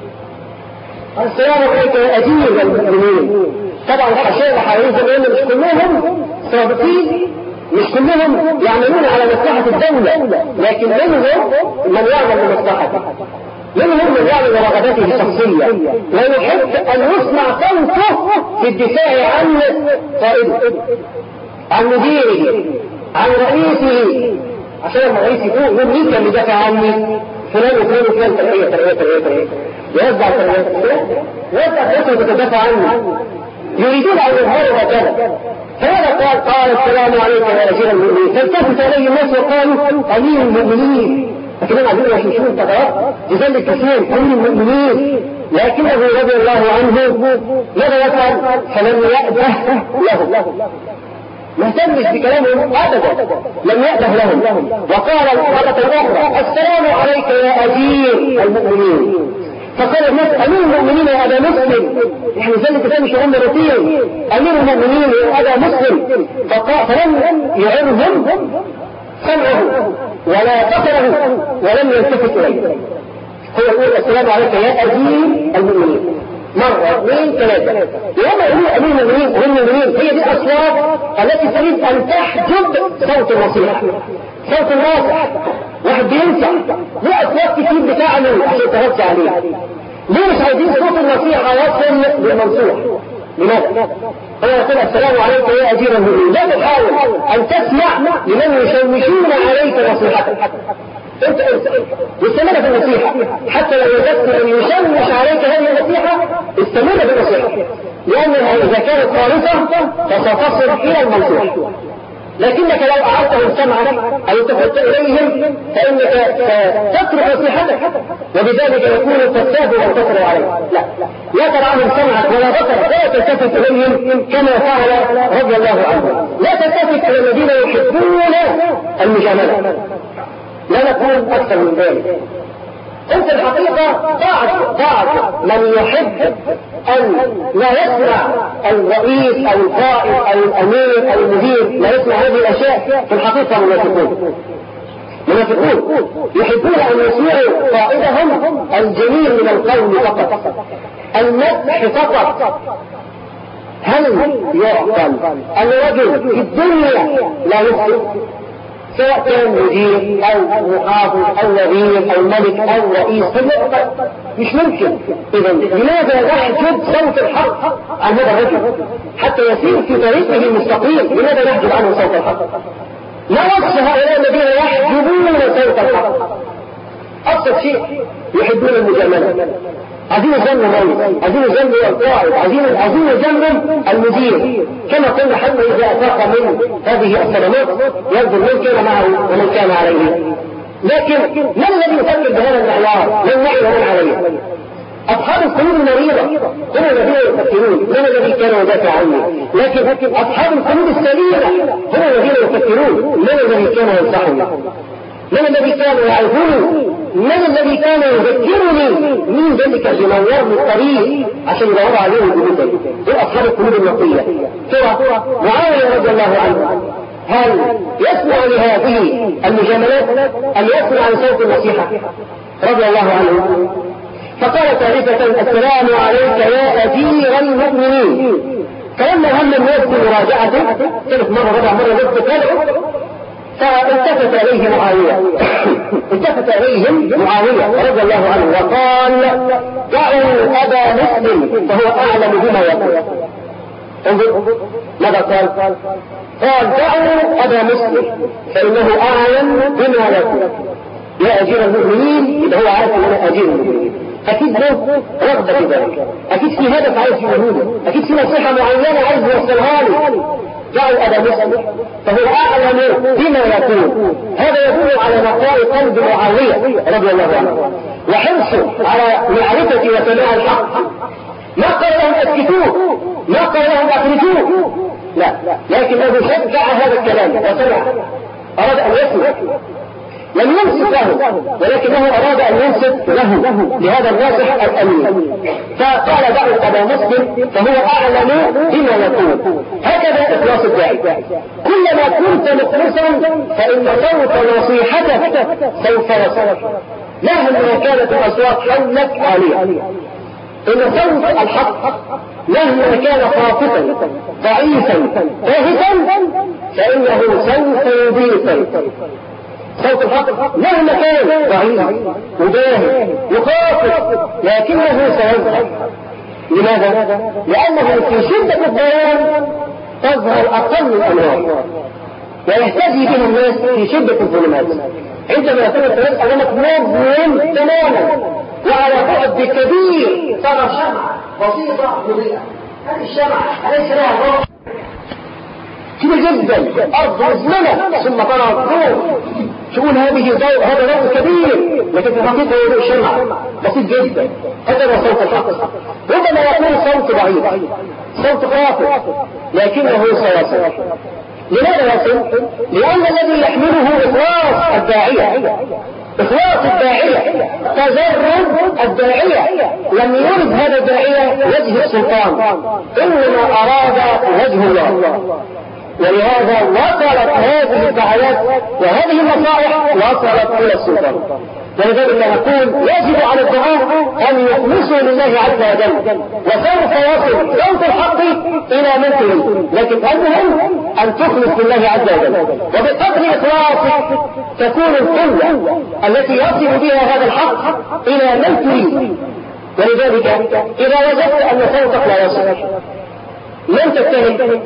S1: السلام عليك يا أجير المؤمنين. طبعا الحاشية اللي حوالين زمان مش كلهم صادقين، مش كلهم يعملون على مصلحة الدولة، لكن منهم من يعمل لمصلحته، منهم من يعمل لرغباته الشخصية ويحب أن يسمع صوته في الدفاع عن قائده عن مديره عن رئيسه، عشان لما رئيس يقول يوم مين كان بيدافع عني؟ فلان وفلان وفلان ترقية ترقية ترقية ترقية يوزع ترقية يوزع ترقية وتدافع عني، يريدون أن يظهروا هكذا. فهذا قال قال السلام عليك يا أجير المؤمنين، فالتفت إليه الناس وقالوا أمير المؤمنين، لكنهم عايزين يشوفون التغيرات لذلك كثير أمير المؤمنين، لكنه رضي الله عنه ماذا يفعل؟ فلم يأبه له ما اهتمش بكلامهم ابدا، لم يأبه لهم وقال مرة اخرى السلام عليك يا أجير المؤمنين. فقال الناس امير المؤمنين يا ابا مسلم، يعني ذلك ده مش هم مرتين امير المؤمنين يا ابا مسلم. فلم يعرهم سمعه ولا بصره ولم يلتفت اليه. هو يقول السلام عليك يا أجير المؤمنين مرة اثنين ثلاثة، وما يقول أمين المؤمنين هم المؤمنين. هي دي الأصوات التي تريد أن تحجب صوت النصيحة، صوت الناصح. واحد بينصح ليه أصوات كتير بتعمل عشان تهز عليه، ليه مش عايزين صوت النصيحة يصل للمنصوح؟ لماذا؟ هو يقول السلام عليك يا أجير المؤمنين، لا تحاول أن تسمع لمن يشوشون عليك نصيحتك. انت استمر في النصيحة حتى لو وجدت ان يشوش عليك هذه النصيحة استمر في النصيحة، لانها اذا كانت خالصة فستصل الى المنصوح. لكنك لو اعطتهم سمعك او التفت اليهم فانك تترك نصيحتك، وبذلك يكون الفساد منتصر عليك. لا لا ترى عنهم سمعك ولا بصرك، لا تلتفت اليهم كما فعل رضي الله عنه. لا تلتفت الى الذين يحبون المجاملة، لا نقول أكثر من ذلك. انت الحقيقة بعض بعض من يحب ان لا يسمع الرئيس او القائد او الامير او المدير لا يسمع هذه الاشياء، في الحقيقة منافقون منافقون يحبون ان يسمعوا قائدهم الجميل من القول فقط، المدح فقط. هل يعقل ان رجل في الدنيا لا يسمع، سواء كان مدير او محافظ او وزير او ملك او رئيس، مش ممكن. اذا لماذا يحجب صوت الحق عن هذا الرجل حتى يسير في طريقه المستقيم؟ لماذا يحجب عنه صوت الحق؟ ما وصف هؤلاء الذين يحجبون صوت الحق؟ ابسط شيء يحبون المجامله، عايزين يجاملوا مولد، عايزين يجاملوا القائد، عايزين عايزين يجاملوا المدير. كما قلنا حتى اذا افاق من هذه السلامات ينظر من كان معه ومن كان عليه. لكن من الذي يفكر بهذا المعيار؟ من معي ومن عليه؟ اصحاب القلوب المريضه هم الذين يفكرون من الذي كان يدافع عني، لكن اصحاب القلوب السليمه هم الذين يفكرون من الذي كان ينصحني، من الذي كان يعرفني، من الذي كان يذكرني، مين ذلك اللي نورني الطريق عشان يدور عليه بجد. دول اصحاب القلوب النقيه. ترى معاويه رضي الله عنه هل يسمع لهذه المجاملات ام يسمع لصوت النصيحه رضي الله عنه؟ فقال ثالثة: السلام عليك يا أمير المؤمنين. فلما هم الناس بمراجعته ثالث مرة ربع مرة نفس كذا، فالتفت إليه معاوية التفت إليهم معاوية رضي الله عنه وقال: دعوا أبا مسلم فهو أعلم بما يقول. انظر ماذا قال؟ قال: دعوا أبا مسلم فإنه أعلم بما يقول. يا أجير المؤمنين، إذا هو عارف أن أجير المؤمنين أكيد له رغبة في ذلك، أكيد في هدف عايز يقوله، أكيد في نصيحة معينة عايز يوصلها لي. دعوا أبا مسلم فهو أعلم بما يقول. هذا يدل على نقاء قلب معاوية رضي الله عنه وحرصه على معرفة وسماع الحق. ما قال لهم اسكتوه، ما قال لهم اخرجوه، لا، لكنه شجع هذا الكلام وسمع، أراد أن يسمع، لم ينصت له، ولكنه أراد أن ينصت له لهذا الناصح الأمين. فقال: دعوا أبا مسلم فهو أعلم بما يقول. هكذا إخلاص الداعي، كلما كنت مخلصا فإن صوت نصيحتك سوف يصل مهما كانت الأصوات حولك عالية. إن صوت الحق مهما كان خافتا ضعيفا باهتا فإنه سوف يضيق. صوت الحق مهما كان ضعيف مباهت يخافت لكنه سيظهر. لماذا؟ لأنه في شدة الضيان تظهر أقل الأنوار ويهتدي بها الناس في شدة الظلمات. عندما يكون الناس أمامك مظلم تماما وعلى بعد كبير ترى شمعة بسيطة مضيئة، هذه الشمعة أليس لها ضوء كبير جدا، أرض مظلمة ثم ترى الضوء، تقول هذه ضوء، هذا ضوء كبير، لكن في الحقيقة هو شمعة بسيط جدا. هذا صوت الحق. ربما يكون صوت ضعيف، صوت خافت، لكنه سيصل. لماذا يصل؟ لأن الذي يحمله إخلاص الداعية، إخلاص الداعية، تجرد الداعية. لم يرد هذا الداعية وجه السلطان، إنما أراد وجه الله. ولهذا وصلت هذه الدعوات وهذه النصائح وصلت إلى السلطان. ولذلك نقول يجب على الدعاة أن يخلصوا لله عز وجل، وسوف يصل صوت الحق إلى من تريد، لكن المهم أن تخلص لله عز وجل، وبقدر إخلاصك تكون القوة التي يصل بها هذا الحق إلى من تريد. ولذلك إذا وجدت أن صوتك لا يصل لن تتهم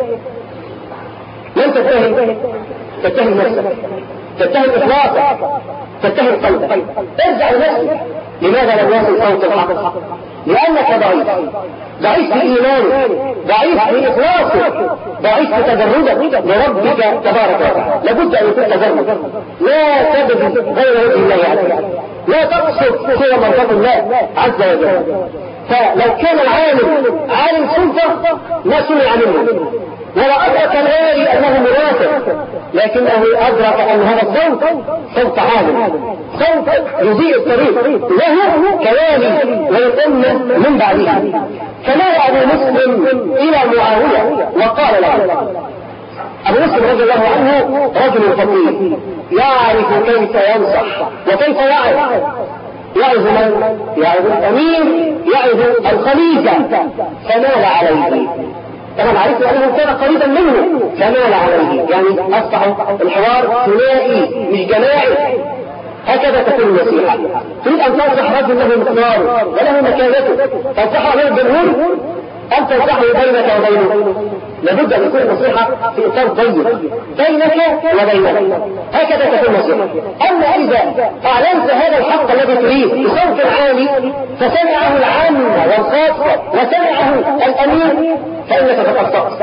S1: لن تتهم تتهم نفسك، تتهم إخلاصك، تتهم قلبك، ارجع لنفسك. لماذا لم يصل صوت الحق؟ لأنك ضعيف، ضعيف في إيمانك، ضعيف في إخلاصك، ضعيف في تجردك لربك تبارك وتعالى. لابد أن يكون تجرد، لا تبذل غير وجه الله عز وجل، لا تقصد سوى مرضات الله عز وجل. فلو كان العالم عالم سلطة ما سمع منه، ولا أدرك الغالي أنه مرافق، لكنه أدرك أن هذا الصوت صوت عالم، صوت يضيء الطريق له كوالي وللأمة من بعده. فمال أبو مسلم إلى معاوية وقال له: أبو مسلم رضي الله عنه رجل فقيه يعرف كيف ينصح وكيف يعظ، يعظ من؟ يعظ الأمير، يعظ الخليفة. فمال عليه، طبعا عرفت أنه كان قريبا منه، فمال عليه، يعني أصبح الحوار ثنائي مش جماعي. هكذا تكون النصيحة. تريد أن تنصح رجل له مقدار وله مكانته، تنصحه له بالهر أم تنصحه بينك وبينه؟ لابد أن تكون النصيحة في إطار ضيق بينك وبينه، هكذا تكون النصيحة. أما إذا أعلنت هذا الحق الذي تريد بصوت عالي فسمعه العامة والخاصة وسمعه الأمير فإنك تتأثر.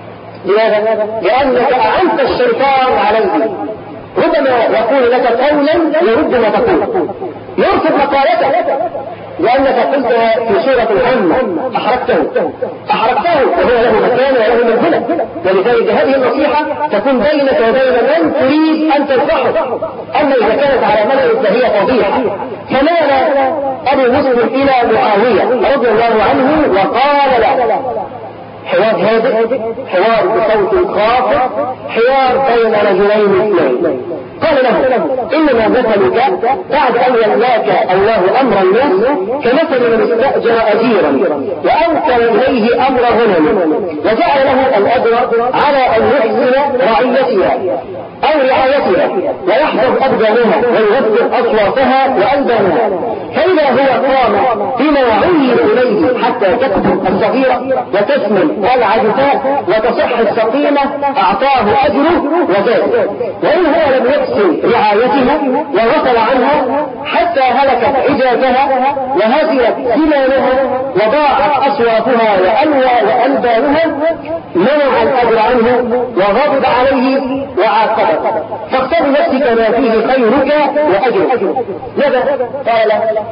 S1: لماذا؟ لأنك أعنت الشيطان عليه، ربما يقول لك قولا يرد ما تقول، يرفض مقالتك لأنك قلت في سورة عامة أحرقته أحرقته وهو له مكان وله منزلة. ولذلك هذه النصيحة تكون بينك وبين من تريد أن تنصحه. أما إذا كانت على ملأ فهي فضيحة. فمال أبو مسلم إلى معاوية رضي الله عنه وقال له: حوار هادئ، حوار بصوت خافض، حوار بين رجلين اثنين. قال له: إنما مثلك بعد أن ولاك الله أمر الناس كمثل من استأجر أجيرا وأوكل إليه أمر غنم وجعل له الأجر على أن يحسن رعيتها أو رعايتها ويحفظ أبدانها ويغفر أصواتها وألبانها، فإذا هو قام بما عين إليه حتى تكبر الصغيرة وتسمن العجفاء وتصح السقيمة أعطاه أجره وزاد، وإن هو لم يحسن رعايتها وغفل عنها حتى هلكت عجافها وهزلت سنانها وضاعت أصواتها وألوى وألبانها منع الأجر عنه وغضب عليه وعاقبه. فاختر نفسك ما فيه خيرك وأجرك. ماذا؟ قال: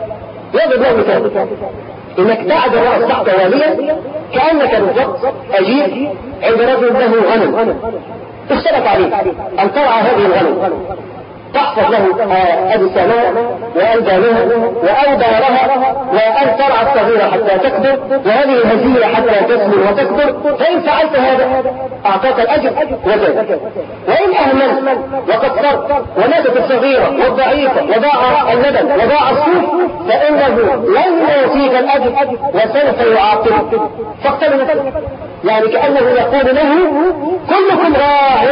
S1: يجب له مثال إنك تعد رأس تحت واليا كأنك بالضبط أجيب عند رجل له غنم اشترط عليه أن ترعى هذه الغنم، تحفظ له أجسامها وألبانها وأوبارها وأن ترعى الصغيرة حتى تكبر وهذه الهزيلة حتى تسمن وتكبر. فإن فعلت هذا أعطاك الأجر وزاد، وإن أهملت وقصرت وماتت الصغيرة والضعيفة وضاع اللبن وضاع الصوف فإنه لن يعطيك الأجر وسوف يعاقبك. فاقتبل يعني كأنه يقول له: كلكم راع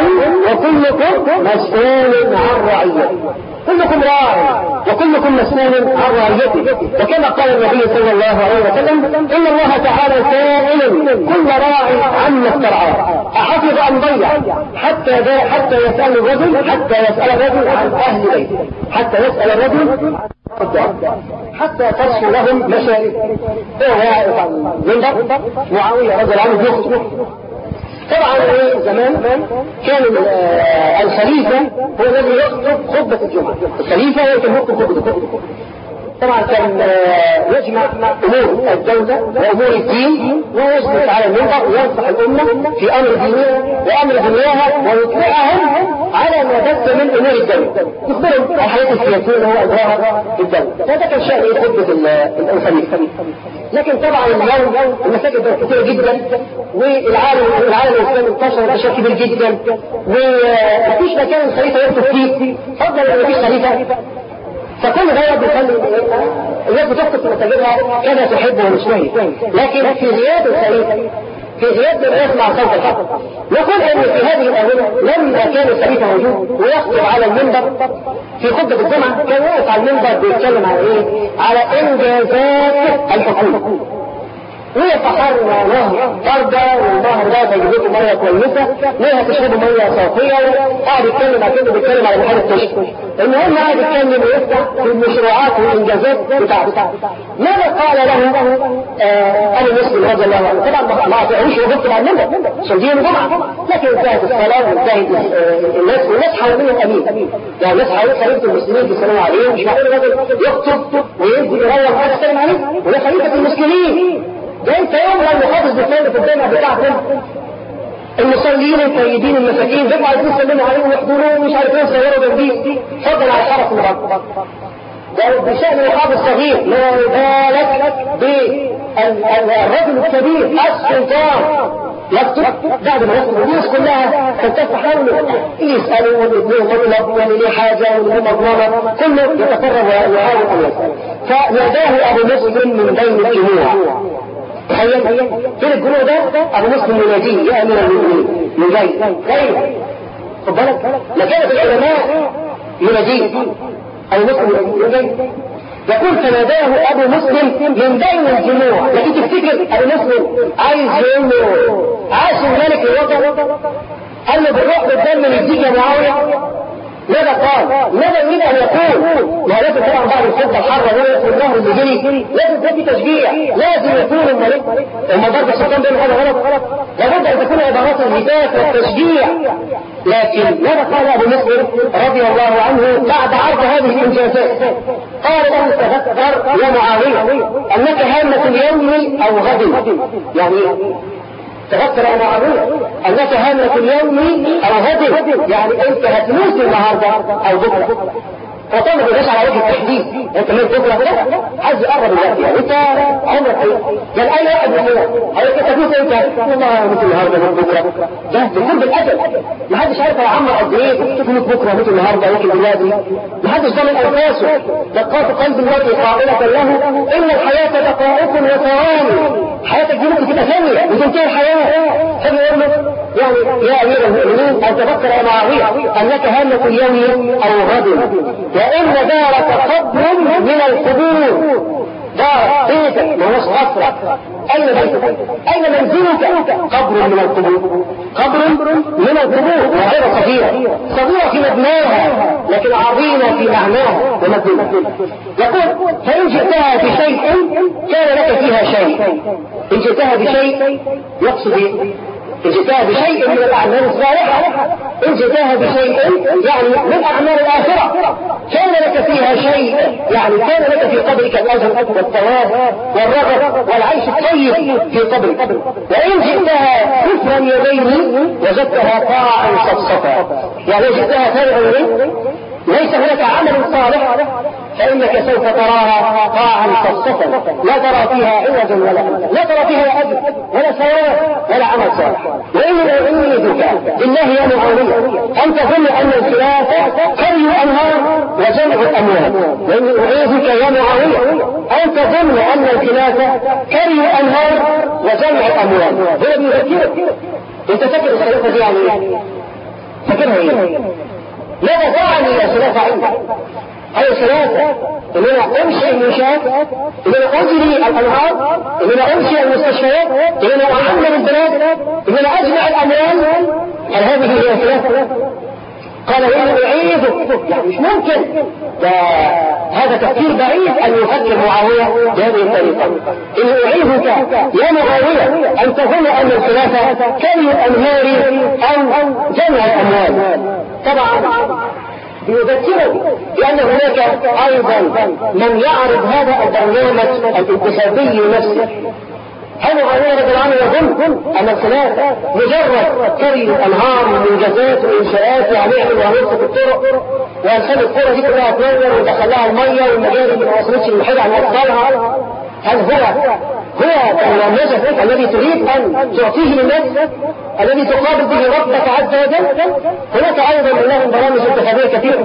S1: وكلكم مسؤول عن رعيته، كلكم راع وكلكم مسؤول عن رعيته. وكما قال النبي صلى الله عليه وسلم: إن الله تعالى سائل كل راع عما استرعاه أحفظ أم ضيع حتى حتى يسأل الرجل حتى يسأل الرجل عن أهل بيته حتى يسأل الرجل حتى تصل لهم مشاكل. هو واقف على المنبر معاوية رضي الله عنه يخطب. طبعا زمان كان الخليفة هو الذي يخطب خطبة الجمعة، الخليفة هو الذي يخطب خطبة الجمعة. طبعا كان يجمع أمور الدولة وأمور الدين ويجلس على المنبر وينصح الأمة في أمر دينها وأمر دنياها ويطلعهم على ما بث من أمور الدولة، يخبرهم عن حياة السياسية وأمرها الدولة. هذا كان شأن خطبة الخليفة. لكن طبعا اليوم المساجد بقت كثيرة جدا والعالم العالم الإسلامي انتشر انتشار كبير جدا ومفيش مكان الخليفة يكتب فيه، فضل أن مفيش خليفة. فكل ده بيخلي الناس بتخطب في مساجدها كما تحب ومشتهي. لكن في غياب الخليفة، في غياب من يسمع صوت الحق، نقول ان في هذه الآونة لما كان الخليفة موجود ويخطب على المنبر في خطبة الجمعة كان واقف على المنبر بيتكلم على ايه؟ على انجازات الحكومة. ويتحرنا نهر فردة والنهر ده تجيبته مية كويسة ليها تشربوا مية صافية. قاعد يتكلم على كده بيتكلم على محل التشرب. المهم قاعد يتكلم ويفتح في المشروعات والإنجازات بتاعته. ماذا قال له أبو مسلم رضي الله عنه؟ طبعا ما أطيعوش وقفت على المنبر عشان دي الجمعة، لكن انتهت الصلاة وانتهت الناس والناس حوالين الأمين. يعني الناس حوالين خليفة المسلمين بيسلموا عليه، مش معقول الراجل يخطب وينزل يروح ويقعد يسلم عليه وده خليفة المسلمين. ده انت يوم لما حافظ بالسنة في الدنيا بتاعتهم المصلين الطيبين المساكين بيبقوا عايزين يسلموا عليهم ويحضنوهم ومش عارف ايه ويصوروا جنبيه فضلا على الحرس المرض. بشأن الرقاب الصغير ما بالك بالرجل الكبير السلطان يكتب بعد ما يصل الناس كلها تلتف حوله يسألوا والاثنين مطلب واللي ليه حاجة واللي مظلمة كله يتفرغ ويحاول أن يسأل. فناداه أبو مسلم من بين الجموع. تخيل فين الجموع ده؟ أبو مسلم يناديه يا أمير المؤمنين من جاي خير خد بالك مكانة العلماء يناديه أبو مسلم من جاي يقول فناداه أبو مسلم من بين الجموع. لكن تفتكر أبو مسلم عايز يقول له عاش الملك الوطن قال له بالروح بالدم يديك يا معاوية ماذا قال؟ ماذا يريد أن يقول؟ ما لازم طبعا بعد الخطة الحرة ولا يدخل النهر اللي جري لازم تدي تشجيع لازم يكون الملك وما ضرب السلطان بين هذا غلط لابد أن تكون عبارات الهتاف والتشجيع. لكن ماذا قال أبو مسلم رضي الله عنه بعد عرض هذه الإنجازات؟ قال له تذكر يا معاوية أنك هامة اليوم أو غد يعني تذكر يا معاوية أنك هامة اليوم أو غد يعني أنت هتموت النهارده أو بكرة. فطبعا بلاش على وجه التحديد انت مين بكره كده عايز يقرب الوقت يعني انت عمرك ايه يعني اي واحد منهم هيك تموت انت والله مثل النهارده مثل بكره ده بكل الاجل ما حدش عارف هيعمر قد ايه تموت بكره مثل النهارده يمكن دلوقتي ما حدش ضامن انفاسه دقات قلب الوقت قائله له ان الحياه دقائق وثواني حياتك دي ممكن تبقى ثانيه وتنتهي الحياه فبيقول له يعني يا امير المؤمنين ان تذكر يا معاويه انك هامه اليوم او غد وإن دارك قبر من القبور دار بيتك ما هوش قصرك أين بيتك أين منزلك قبر من القبور قبر من القبور وغير صغيرة صغيرة في مبناها لكن عظيمة في معناها ومبناها. يقول فإن جئتها بشيء كان لك فيها شيء إن جئتها بشيء يقصد إن جئتها بشيء من الأعمال الصالحة إن جئتها بشيء يعني من أعمال الآخرة كان لك فيها شيء يعني كان لك في قبرك الأجر والثواب والرغب والعيش الطيب في قبرك. وإن جئتها كفرا يدين وجدتها طاعا صفصفا يعني جئتها فارغا يدين ليس هناك عمل صالح فإنك سوف تراها طاعا صفصفا لا ترى فيها عوجا ولا لا ترى فيها أجر ولا ثواب ولا عمل صالح. وإن أعيذك بالله يا معاوية أن تظن أن الخلافة كري أنهار وجمع الأموال. وإن أعيذك يا معاوية أن تظن أن الخلافة كري أنهار وجمع الأموال. هنا بيذكرك أنت فاكر الخلافة دي يعني فاكرها إيه؟ ماذا تعني يا خلافة عندك؟ أي خلافة إن أنا أمشي المنشآت إن أنا أجري الأنهار إن أنا أمشي المستشفيات إن أنا أعمر البلاد إن أنا أجمع الأموال. هل هذه هي الخلافة؟ قال وإن أعيذك يعني مش ممكن ده هذا تفكير بعيد أن يفكر معاوية بهذه الطريقة. إن أعيذك يا معاوية أن تظن أن الخلافة كري الأنهار أو جمع الأموال. طبعا يذكره لأن هناك أيضا من يعرض هذا البرنامج الانتخابي نفسه. هل معاوية رضي الله عنه يظن أن الخلافة مجرد كري الأنهار ومنجزات وإنشاءات وهنعمل وهنرصف الطرق وهنخلي القرى دي كلها تنور وندخل لها المية والمجاري اللي ما وصلتش للحاجة عن أطفالها؟ هل هو هو النموذج الذي تريد أن تعطيه للناس الذي تقابل به ربك عز وجل؟ هناك أيضا من لهم برامج انتخابية كثيرة.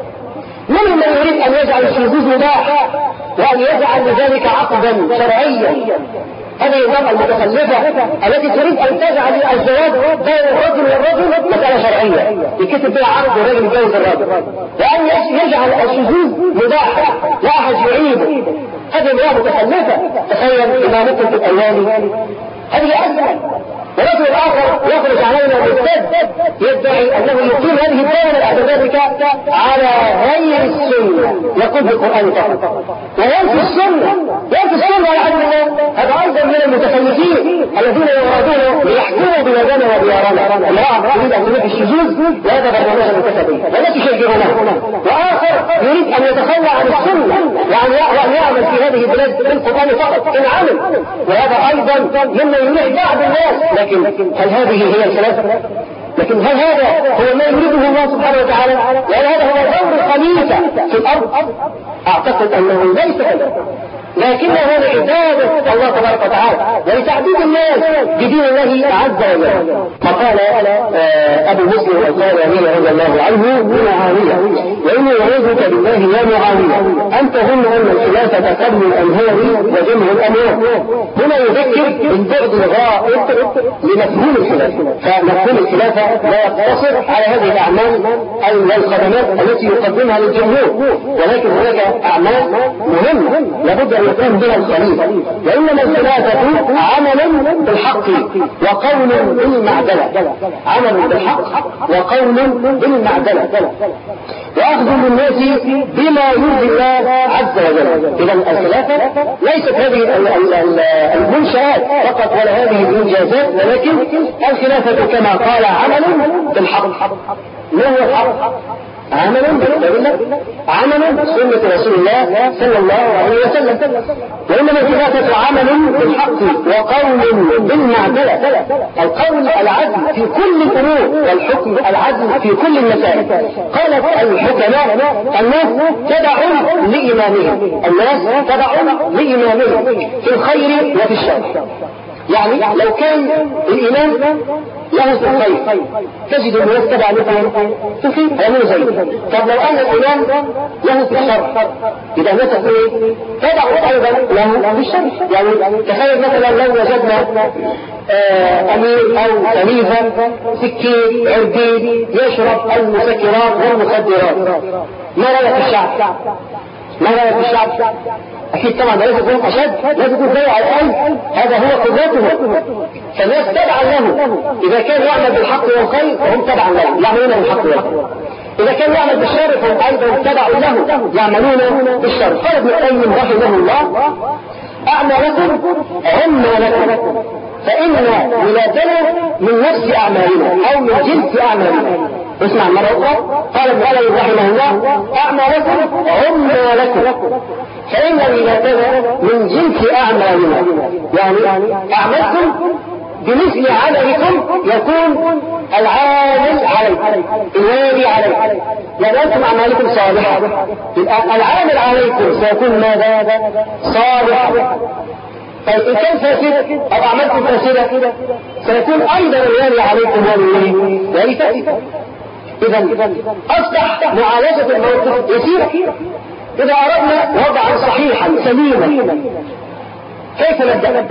S1: من من يريد أن يجعل الشذوذ مباح وأن يجعل لذلك عقدا شرعيا؟ هذه النظرة المتخلفة التي تريد أن تجعل الزواج بين الرجل والرجل مسألة شرعية يكتب بها عقد الرجل يتجوز الرجل وأن يجعل الشذوذ مباحا لا أحد يعيبه. هذه امرأة متخلفة. تخيل إمامكم في الأيام هذه أسهل. ورجل آخر يخرج علينا بالسد يدعي أنه يقيم هذه الدولة الأعتدادك على غير السنة يقول بالقرآن فقط وينفي السنة ينفي السنة والعياذ بالله. هذا أيضا من المتخلفين الذين يرادون ليحكموا بلادنا وديارنا. الله يريد أن تنفي الشذوذ وهذا برنامج متخلفين ولا تشجعونه. وآخر يريد أن يتخلى عن السنة يعني وأن يعمل في هذه البلاد بالقرآن فقط إن عمل. وهذا أيضا مما يريد بعض الناس لكن هل هذه هي الخلافة؟ لكن هل هذا هو ما يريده الله سبحانه وتعالى؟ وهل هذا هو دور الخليفة في الأرض؟ أعتقد أنه ليس كذلك، لكنه لعبادة الله تبارك وتعالى ولتعبيد الناس بدين الله عز وجل. فقال أبو مسلم الخولاني رضي الله عنه لمعاوية: وإني أعوذك بالله يا معاوية أن تظن أن الخلافة قبل الأنهار وجمع الأموال. هنا يذكر بالبعد الغائب لمفهوم الخلافة، فمفهوم الخلافة لا يقتصر على هذه الأعمال والخدمات التي يقدمها للجمهور، ولكن هناك أعمال مهمة لابد أن يكون بها الخليفة. وإنما الخلافة عمل بالحق وقول بالمعدلة، عمل بالحق وقول بالمعدلة، وأخذ بالناس بما يرضي الله عز وجل. إذا الخلافة ليست هذه المنشآت فقط ولا هذه الإنجازات، ولكن الخلافة كما قال عمل بالحق. ما هو الحق؟ عمل بالله، عمل سنة رسول الله صلى الله عليه وسلم. وإنما الخلافة عمل بالحق وقول بالمعدلة، القول العدل في كل الأمور والحكم العدل في كل المسائل. قالت الحكماء: الناس تبع لإمامهم، الناس تبع لإمامهم في الخير وفي الشر. يعني لو كان الإمام له في الخير تجد الناس تبع له في الخير يعملوا زيه. طب لو أن الإمام له في الشر إذا الناس تبع أيضا له في الشر. يعني تخيل مثلا لو وجدنا آه أمير أو خليفة سكين عربين يشرب المسكرات والمخدرات، ما رأيك الشعب؟ ما رأيك الشعب؟ أكيد طبعا لازم يكون أشد، لازم يكون زيه على الأقل، هذا هو قدرته. فالناس تبعا له، إذا كان يعمل بالحق والخير فهم تبعا له يعملون بالحق والخير، إذا كان يعمل بالشر فهم أيضا تبعا له يعملون بالشر. قال ابن القيم رحمه الله: أعمالكم عما لكم، فإن ولادنا من نفس أعمالنا أو من جنس أعمالنا. اسمع مرة أخرى، قال ابن القيم رحمه الله: أعمالكم عما لكم، فإن ولادنا من جنس أعمالنا. يعني أعمالكم بمثل عملكم يكون العامل عليكم، الوالي عليكم. يعني أنتم أعمالكم صالحة، العامل عليكم سيكون ماذا؟ صالح. طيب إن كان فاسد أو أعمالكم فاسدة سيكون أيضا الوالي عليكم والي فاسد. إذا أصبح معالجة الموقف يسيرة. إذا أردنا وضعا صحيحا سليما كيف نبدأ؟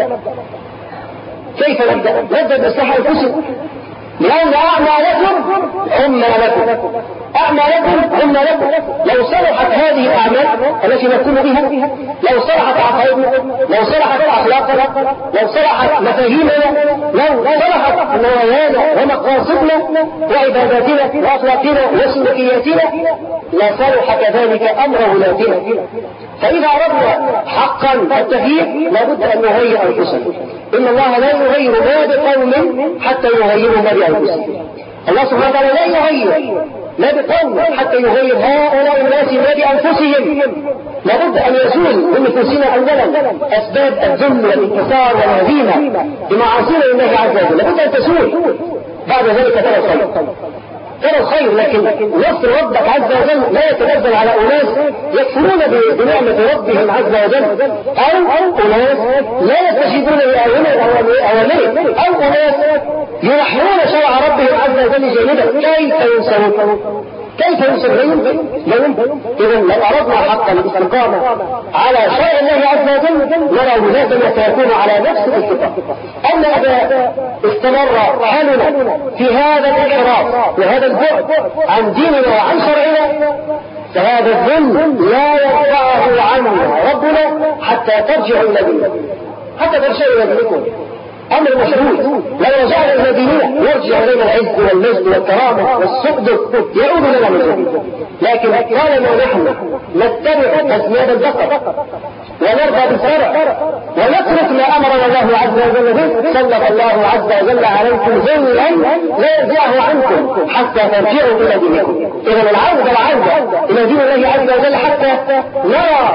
S1: كيف نبدأ؟ نبدأ بإصلاح أنفسكم، لأن أعمالكم عما لكم، أعمالكم عما لكم. لو صلحت هذه الأعمال التي نقوم بها، لو صلحت عقائدنا، لو صلحت أخلاقنا، لو صلحت مفاهيمنا، لو صلحت نوايانا ومقاصدنا وعباداتنا وأخلاقنا وسلوكياتنا، لصلح كذلك أمر ولاتنا. فإذا أردنا حقا التغيير لابد أن نغير أنفسنا. إن الله لا يغير ما بقوم حتى يغيروا ما بأنفسهم. الله سبحانه وتعالى لا يغير ما بقوم حتى يغير هؤلاء الناس ما بأنفسهم. لابد أن يزول من نفوسنا أولا أسباب الذل والانكسار والهزيمة بمعاصي الله عز وجل، لابد أن تزول. بعد ذلك ترى الخير، ترى الخير. لكن نصر ربك عز وجل لا يتنزل على أناس يكفرون بنعمة ربهم عز وجل، أو أناس لا يستجيبون لأوامره، أو أناس ينحون شرع ربهم عز وجل جانبا. كيف ينسون؟ كيف ينسون؟ إذا لو أردنا حقا الاستقامة على شرع الله عز وجل نرى ولادنا سيكون على نفس الاتفاق. أما إذا استمر حالنا في هذا الانحراف وهذا البعد عن ديننا وعن شرعنا فهذا الذل لا يرفعه عنا ربنا حتى ترجع إلى ديننا، حتى ترجع إلى دينكم. أمر مشهود، لو رجعنا إلى ديننا يرجع إلينا العز والمجد والكرامة والسؤدد يعود لنا من جديد. لكن طالما نحن نتبع أسناد البقر ونرضى بالشرع ونترك ما أمرنا الله عز وجل به سلط الله عز وجل عليكم ذلا لا يرجعه عنكم حتى ترجعوا إلى دينكم. إذا العودة العودة إلى دين الله عز وجل حتى نرى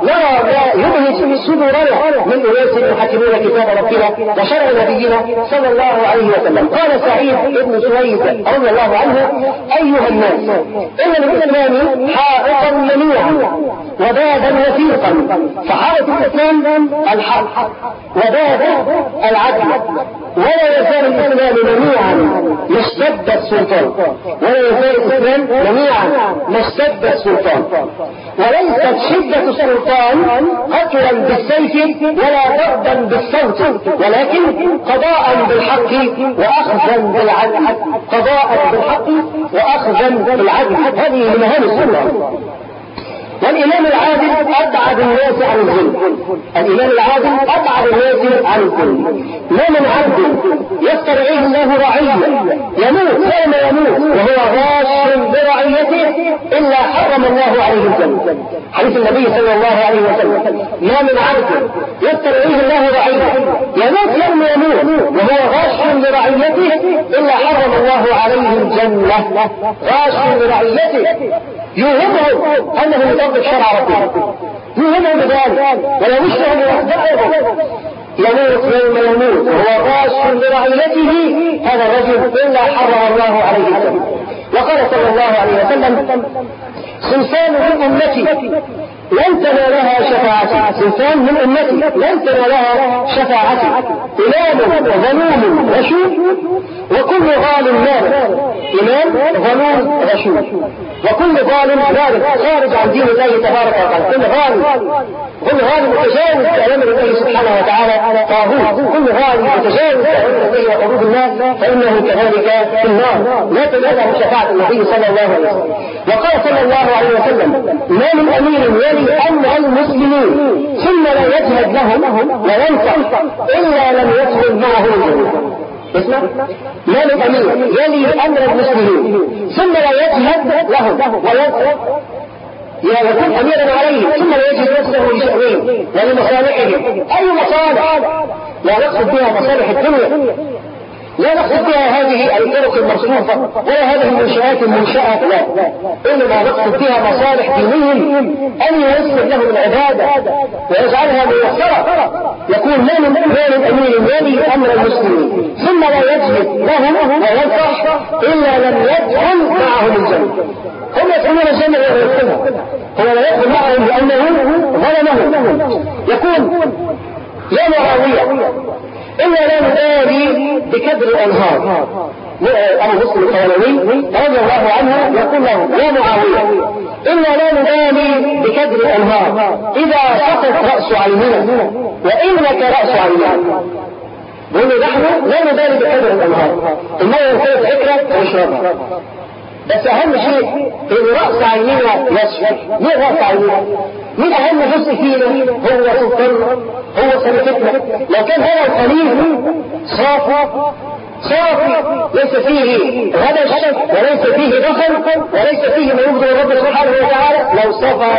S1: نرى ما يبهج صدورنا من أناس يحكمون كتاب ربنا وشرع نبينا صلى الله عليه وسلم. قال سعيد بن سويد رضي الله عنه: أيها الناس، إن للإسلام حائطا منيعا وبابا وثيقا، فحائط الإسلام الحق وباب العدل، ولا يزال الإسلام منيعا ما اشتد السلطان، ولا يزال الإسلام منيعا ما اشتد السلطان، وليست شدة السلطان قتلا بالسيف ولا ضربا بالصوت، ولكن قضاء بالحق وأخذا بالعدل، قضاء بالحق وأخذا بالعدل. هذه مهام السلطان. والإمام العادل أبعد الناس عن الظلم، الإمام العادل أبعد الناس عن الظلم. ما من عبد يسترعيه الله رعية يموت كما يموت وهو غاش برعيته إلا حرم الله عليه الجنة. حديث النبي صلى الله عليه وسلم: ما من عبد يسترعيه الله رعية يموت كما يموت وهو غاش برعيته إلا حرم الله عليه الجنة. غاش برعيته يوهمه أنه يطبق شرع ربه، يوهمه بذلك ولا يشعر بوحدته، يموت يوم يموت وهو غاش برعيته، هذا الرجل إلا حرم الله عليه الجنة. وقال صلى الله عليه وسلم: صنفان من أمتي لن تنالها شفاعتي، صنفان من أمتي لن تنالها شفاعتي: إمام ظلوم غشوم وكل ظالم مارد. إمام ظلوم غشوم وكل ظالم مارد، خارج عن دين الله تبارك وتعالى. كل ظالم كل ظالم متجاوز بأوامر الله سبحانه وتعالى طاغوت، كل ظالم متجاوز بأوامر الله وحدود الله فإنه كذلك في النار، لا تنالها شفاعة النبي صلى الله عليه وسلم. وقال صلى الله عليه وسلم: ما من أمير يلي أمر المسلمين ثم لا يجهد لهم وينصح إلا لم يدخل معه الجنة. اسمع، ما من أمير يلي أمر المسلمين ثم لا يجهد لهم وينصح، يكون أميرا عليه ثم لا يجهد نفسه لشأنهم ولمصالحهم. أي مصالح؟ لا نقصد بها مصالح الدنيا، لا نقصد بها هذه الطرق المرصوفة ولا هذه المنشآت المنشأة، لا، إنما نقصد بها مصالح دينهم، أن ييسر لهم العبادة ويجعلها ميسرة. يكون ما من أمير يلي أمر المسلمين ثم لا يجهد لهم وينصح إلا لم يدخل معهم الجنة. هم يدخلون الجنة ويدخلها، هو لا يدخل معهم لأنه ظلمهم. يكون يا معاوية إلا لا نبالي بكدر الأنهار. أبو مسلم الخولاني رضي الله عنه يقول له: يا معاوية إلا لا نبالي بكدر الأنهار إذا سقط رأس عيننا وإنك رأس عيننا. بقول نحن لا نبالي بكدر الأنهار، المية كانت فكرة ونشربها، بس أهم شيء إن رأس عيننا يشفى. مين رأس عيننا؟ مين أهم جزء فينا؟ هو سلطاننا، هو سلطتنا. لو كان هذا الخليل صافي صافي ليس فيه غدش وليس فيه دخل وليس فيه ما يبغض الرب سبحانه وتعالى، لو صفى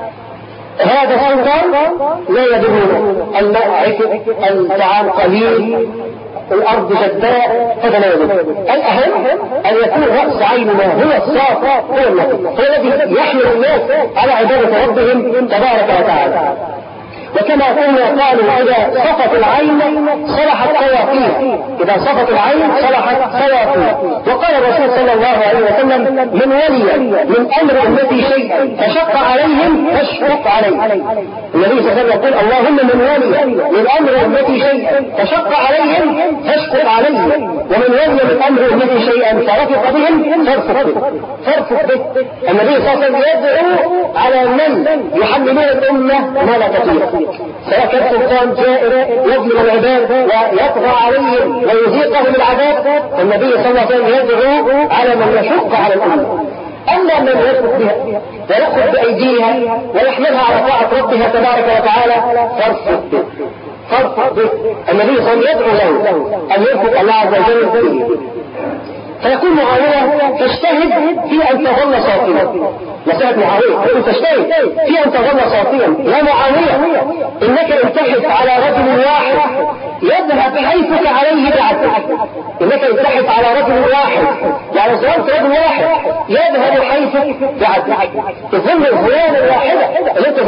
S1: هذا السلطان لا يدرون الماء عكر، الطعام قليل، الأرض جداء، هذا لا يجب. الأهم أن يكون رأس عيننا هو الصافى، هو النبي، هو الذي يحمل الناس على عبادة ربهم تبارك وتعالى. وكما قلنا قالوا: إذا صفت العين صلحت صوافيه، إذا صفت العين صلحت صوافيه. وقال الرسول صلى الله عليه وسلم: من ولي من أمر أمتي شيئا فشق عليهم فاشفق عليه. النبي صلى الله عليه وسلم يقول: اللهم من ولي من أمر أمتي شيئا فشق عليهم فاشفق عليه، ومن ولي من أمر أمتي شيئا فرفق بهم فارفق به. فارفق به. النبي صلى الله عليه وسلم يدعو على من يحملون الأمة ما لا تطيق، سواء كان سلطان جائر يظلم العباد ويطغى عليهم ويذيقهم العذاب، النبي صلى الله عليه وسلم يدعو على من يشق على الأمة. أما من يثبت بها ويأخذ بأيديها ويحملها على طاعة ربها تبارك وتعالى فارفق به، فارفق به. النبي صلى الله عليه وسلم يدعو له أن يرفق الله عز وجل به. فيكون معاوية تجتهد في أن تظل صافيا. مسألة معاوية يقول تجتهد في أن تظل صافيا. يا معاوية إنك إن تحث على رجل واحد يذهب حيثك عليه بعدك، إنك إن تحث على رجل واحد يعني ظلمت رجل واحد يذهب حيثك بعدك. تظل الظلام الواحدة اللي أنت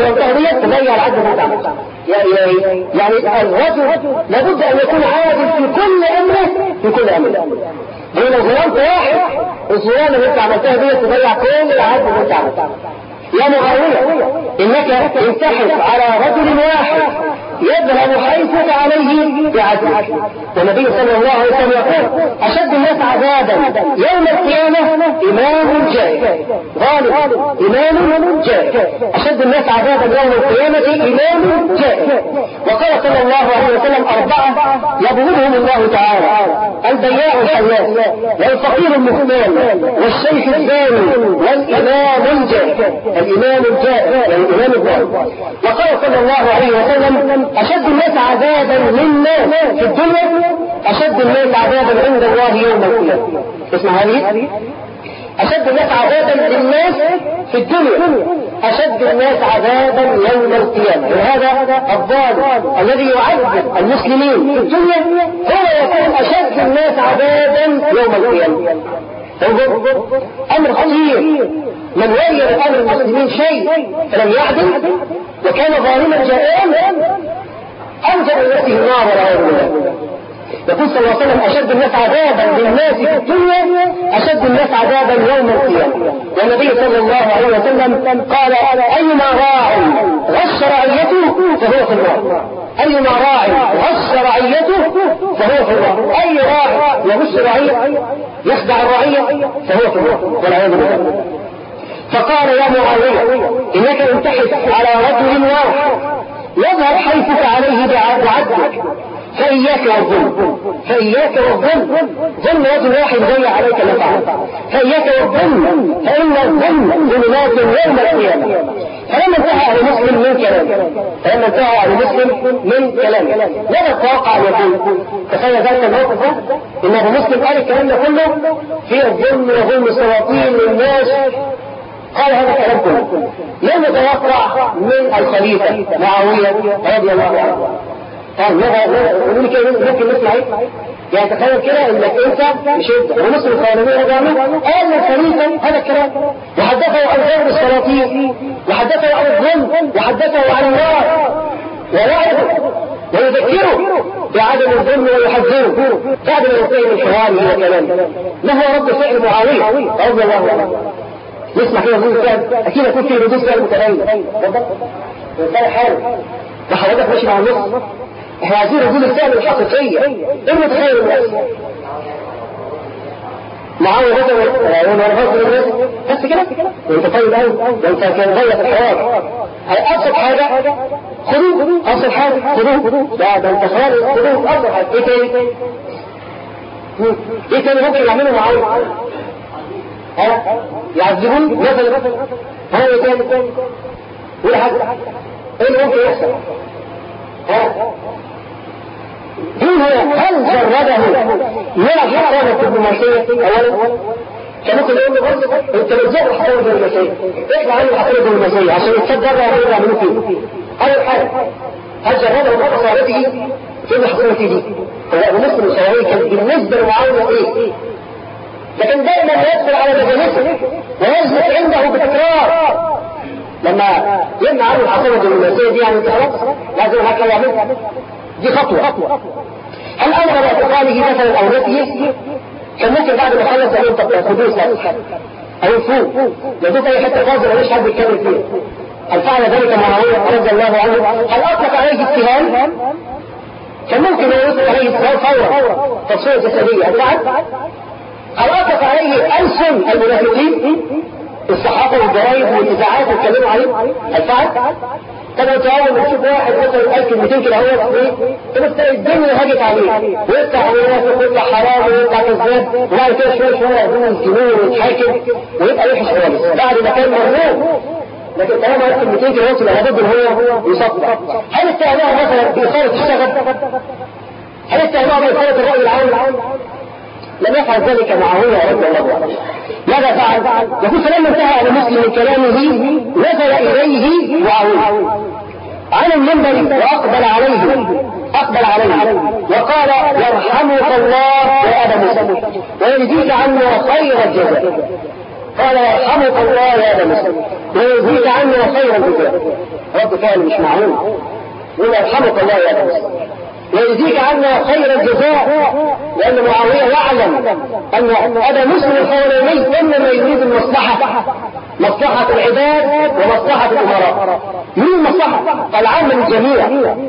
S1: فهمتها ديت تضيع العدل بتاعك. يعني يعني الرجل لابد ان يكون عادل في كل امره في كل امره. هو لو ظلمت واحد الظلام اللي انت عملتها ديت تضيع كل العدل اللي انت عملتها. يا معاوية انك تنتحر على رجل واحد يذهب حيثك عليه بعدلك. والنبي صلى الله عليه وسلم يقول اشد الناس عذابا يوم القيامة امام جائر ظالم امام جائر. اشد الناس عذابا يوم القيامة امام جائر. وقال صلى الله عليه وسلم اربعة يبغضهم الله تعالى: البياع الحلاس والفقير المختال والشيخ الزاني والامام الجائر. الامام الجائر الامام الجائر. وقال صلى الله عليه وسلم اشد الناس عذابا للناس في الدنيا اشد الناس عذابا عند الله يوم القيامة. اسمع هذه: اشد الناس عذابا للناس في الدنيا اشد الناس عذابا يوم القيامة. وهذا الضال الذي يعذب المسلمين في الدنيا هو يكون اشد الناس عذابا يوم القيامة. امر خطير. من ولي امر المسلمين شيء فلم يعدل وكان ظالما جائعا انزل نفسه النار والعياذ بالله. يقول صلى الله عليه وسلم اشد الناس عذابا للناس في الدنيا اشد الناس عذابا يوم القيامة. والنبي صلى الله عليه وسلم قال: ايما راع غش رعيته فهو في النار. ايما راع غش رعيته فهو في النار. اي راع يغش رعية يخدع الرعية فهو في النار والعياذ بالله. فقال: يا معاوية انك انتحس على رجل واحد يذهب حيثك عليه بعدلك فإياك والظلم. فإياك والظلم. ظلم رجل واحد ضيع عليك نفعه. فإياك والظلم فإن الظلم ظلمات يوم القيامة. فلما انتهى أهل مسلم من كلامه فلما انتهى أهل مسلم من كلامه ماذا تتوقع أن يقول؟ تخيل ذلك الموقف ده إن أبو مسلم قال الكلام ده كله في الظلم وظلم السلاطين للناس. قال هذا الكلام كله. لم يتوقع من الخليفة معاوية رضي الله عنه. قال ماذا يقول كده ممكن نسمع ايه؟ يعني تخيل كده انك انت مش انت ونصر القانونية رضي الله قال الخليفة هذا الكلام وحدثه عن ظلم السلاطين وحدثه عن الظلم وحدثه عن النار ووعده ويذكره بعدم الظلم ويحذره بعد ما ينتهي من حواره وكلامه. ما هو رد فعل معاوية رضي الله عنه؟ نسمع كده ردود فعل اكيد يكون في ردود فعل متغير. اتفضل حاول وحضرتك ماشي مع النص. احنا عايزين ردود الفعل الحقيقية. ايه المتخيل الناس؟ معاوية مثلا وانا رفضت الناس بس كده وانت طيب قوي وانت كان ضيق الحوار. ابسط حاجة خذوه. ابسط حاجة خذوه. لا ده انت خالص خذوه. ابسط حاجة ايه تاني؟ ايه تاني ممكن يعمله معاوية؟ ها يعذبون مثلا. ها ايه تاني؟ ولا حاجة ايه اللي ممكن يحصل؟ ها هنا هل جرده يرى حرامة ابن المسيح اولا؟ كان ممكن يقول له برضه انت بتزور حرامة ابن المسيح اطلع عنه حرامة ابن المسيح عشان يتصدر له ويرجع منه فيه. اول حاجة هل جرده مرة صارته في الحكومة دي؟ هو ابو مسلم الشرعي كان بالنسبة لمعاوية ايه؟ لكن دائما يدخل على مجالسه ويثبت عنده بتكرار. لما يمنع عنه الحكومة ابن المسيح دي يعني خلاص لازم هكذا يعملها. دي خطوة. هل أمر باعتقاله مثلا أو نفيه؟ كان ممكن بعد ما خلص أن ينطق الحدوث أو يفوق يدوك أي حتة فاضل وليش حد يتكلم فيه. هل فعل ذلك معاوية رضي الله عنه؟ هل أطلق عليه اتهام؟ كان ممكن أن يطلق عليه اتهام فورا تصوير جسدية. هل فعل؟ هل أطلق عليه ألسن المنافقين؟ الصحافة والجرايد والإذاعات يتكلموا عليه؟ هل فعل؟ طب انت اول ما تشوف واحد مثلا قال كلمتين كده هو ايه تبص تلاقي الدنيا هاجت عليه ويطلع منافق ويطلع حرام ويطلع كذاب وبعد كده شويه شويه يقوم يسجنوه ويتحاكم ويبقى وحش خالص بعد ما كان مرغوب. لكن طالما قال كلمتين كده يبقى لابد ان هو يصدق. هل اتهموه مثلا باثاره الشغب؟ هل اتهموه باثاره الراي العام؟ لم يفعل ذلك معاوية رضي الله عنه. ماذا فعل؟ يقول فلما انتهى على مسلم من كلامه نزل إليه معاوية على المنبر وأقبل عليه أقبل عليه وقال: يرحمك الله يا أبا موسى ويجزيك عنا خير الجزاء. قال يرحمك الله يا ابا مسلم ويجزيك عنا خير الجزاء. رد فعل مش معقول، يقول يرحمك الله يا ابا مسلم ويجزيك عنا خير الجزاء، لأن معاوية يعلم أن أبا مسلم الخولاني إنما يريد المصلحة، مصلحة العباد ومصلحة الأمراء، يريد المصلحة العامة للجميع.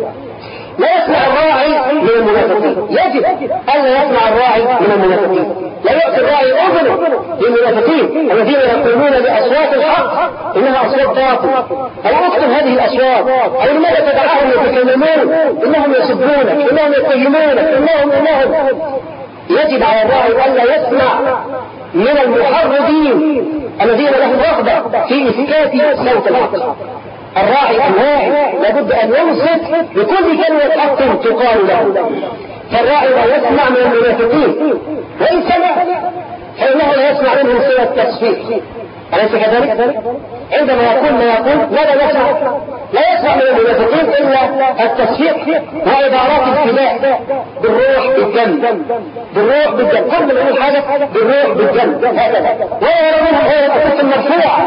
S1: لا يسمع الراعي من المنافقين، يجب أن لا يسمع الراعي من المنافقين، لا يؤتي الراعي أذنه للمنافقين الذين يقولون بأصوات الحق إنها أصوات باطل، أو اكتب هذه الأصوات، أو لماذا تدعهم يتكلمون إنهم يسبونك إنهم يتهمونك إنهم إنهم يجب على الراعي أن لا يسمع من المحرضين الذين لهم رغبة في إسكات صوت الحق. الراعي الواعي لابد أن يمسك بكل كلمة حق تقال له، فالراعي لا يسمع من المنافقين، وإن سمع فإنه لا يسمع منهم سوى التصفيق، أليس كذلك؟ عندما يقول ما يقول ماذا يسمع؟ لا يسمع من المنافقين إلا التصفيق وعبارات الابتلاء بالروح بالدم، بالروح بالدم، كل من يقول حاجة بالروح بالدم هكذا، ولا يرى منهم غير الأساس المرفوع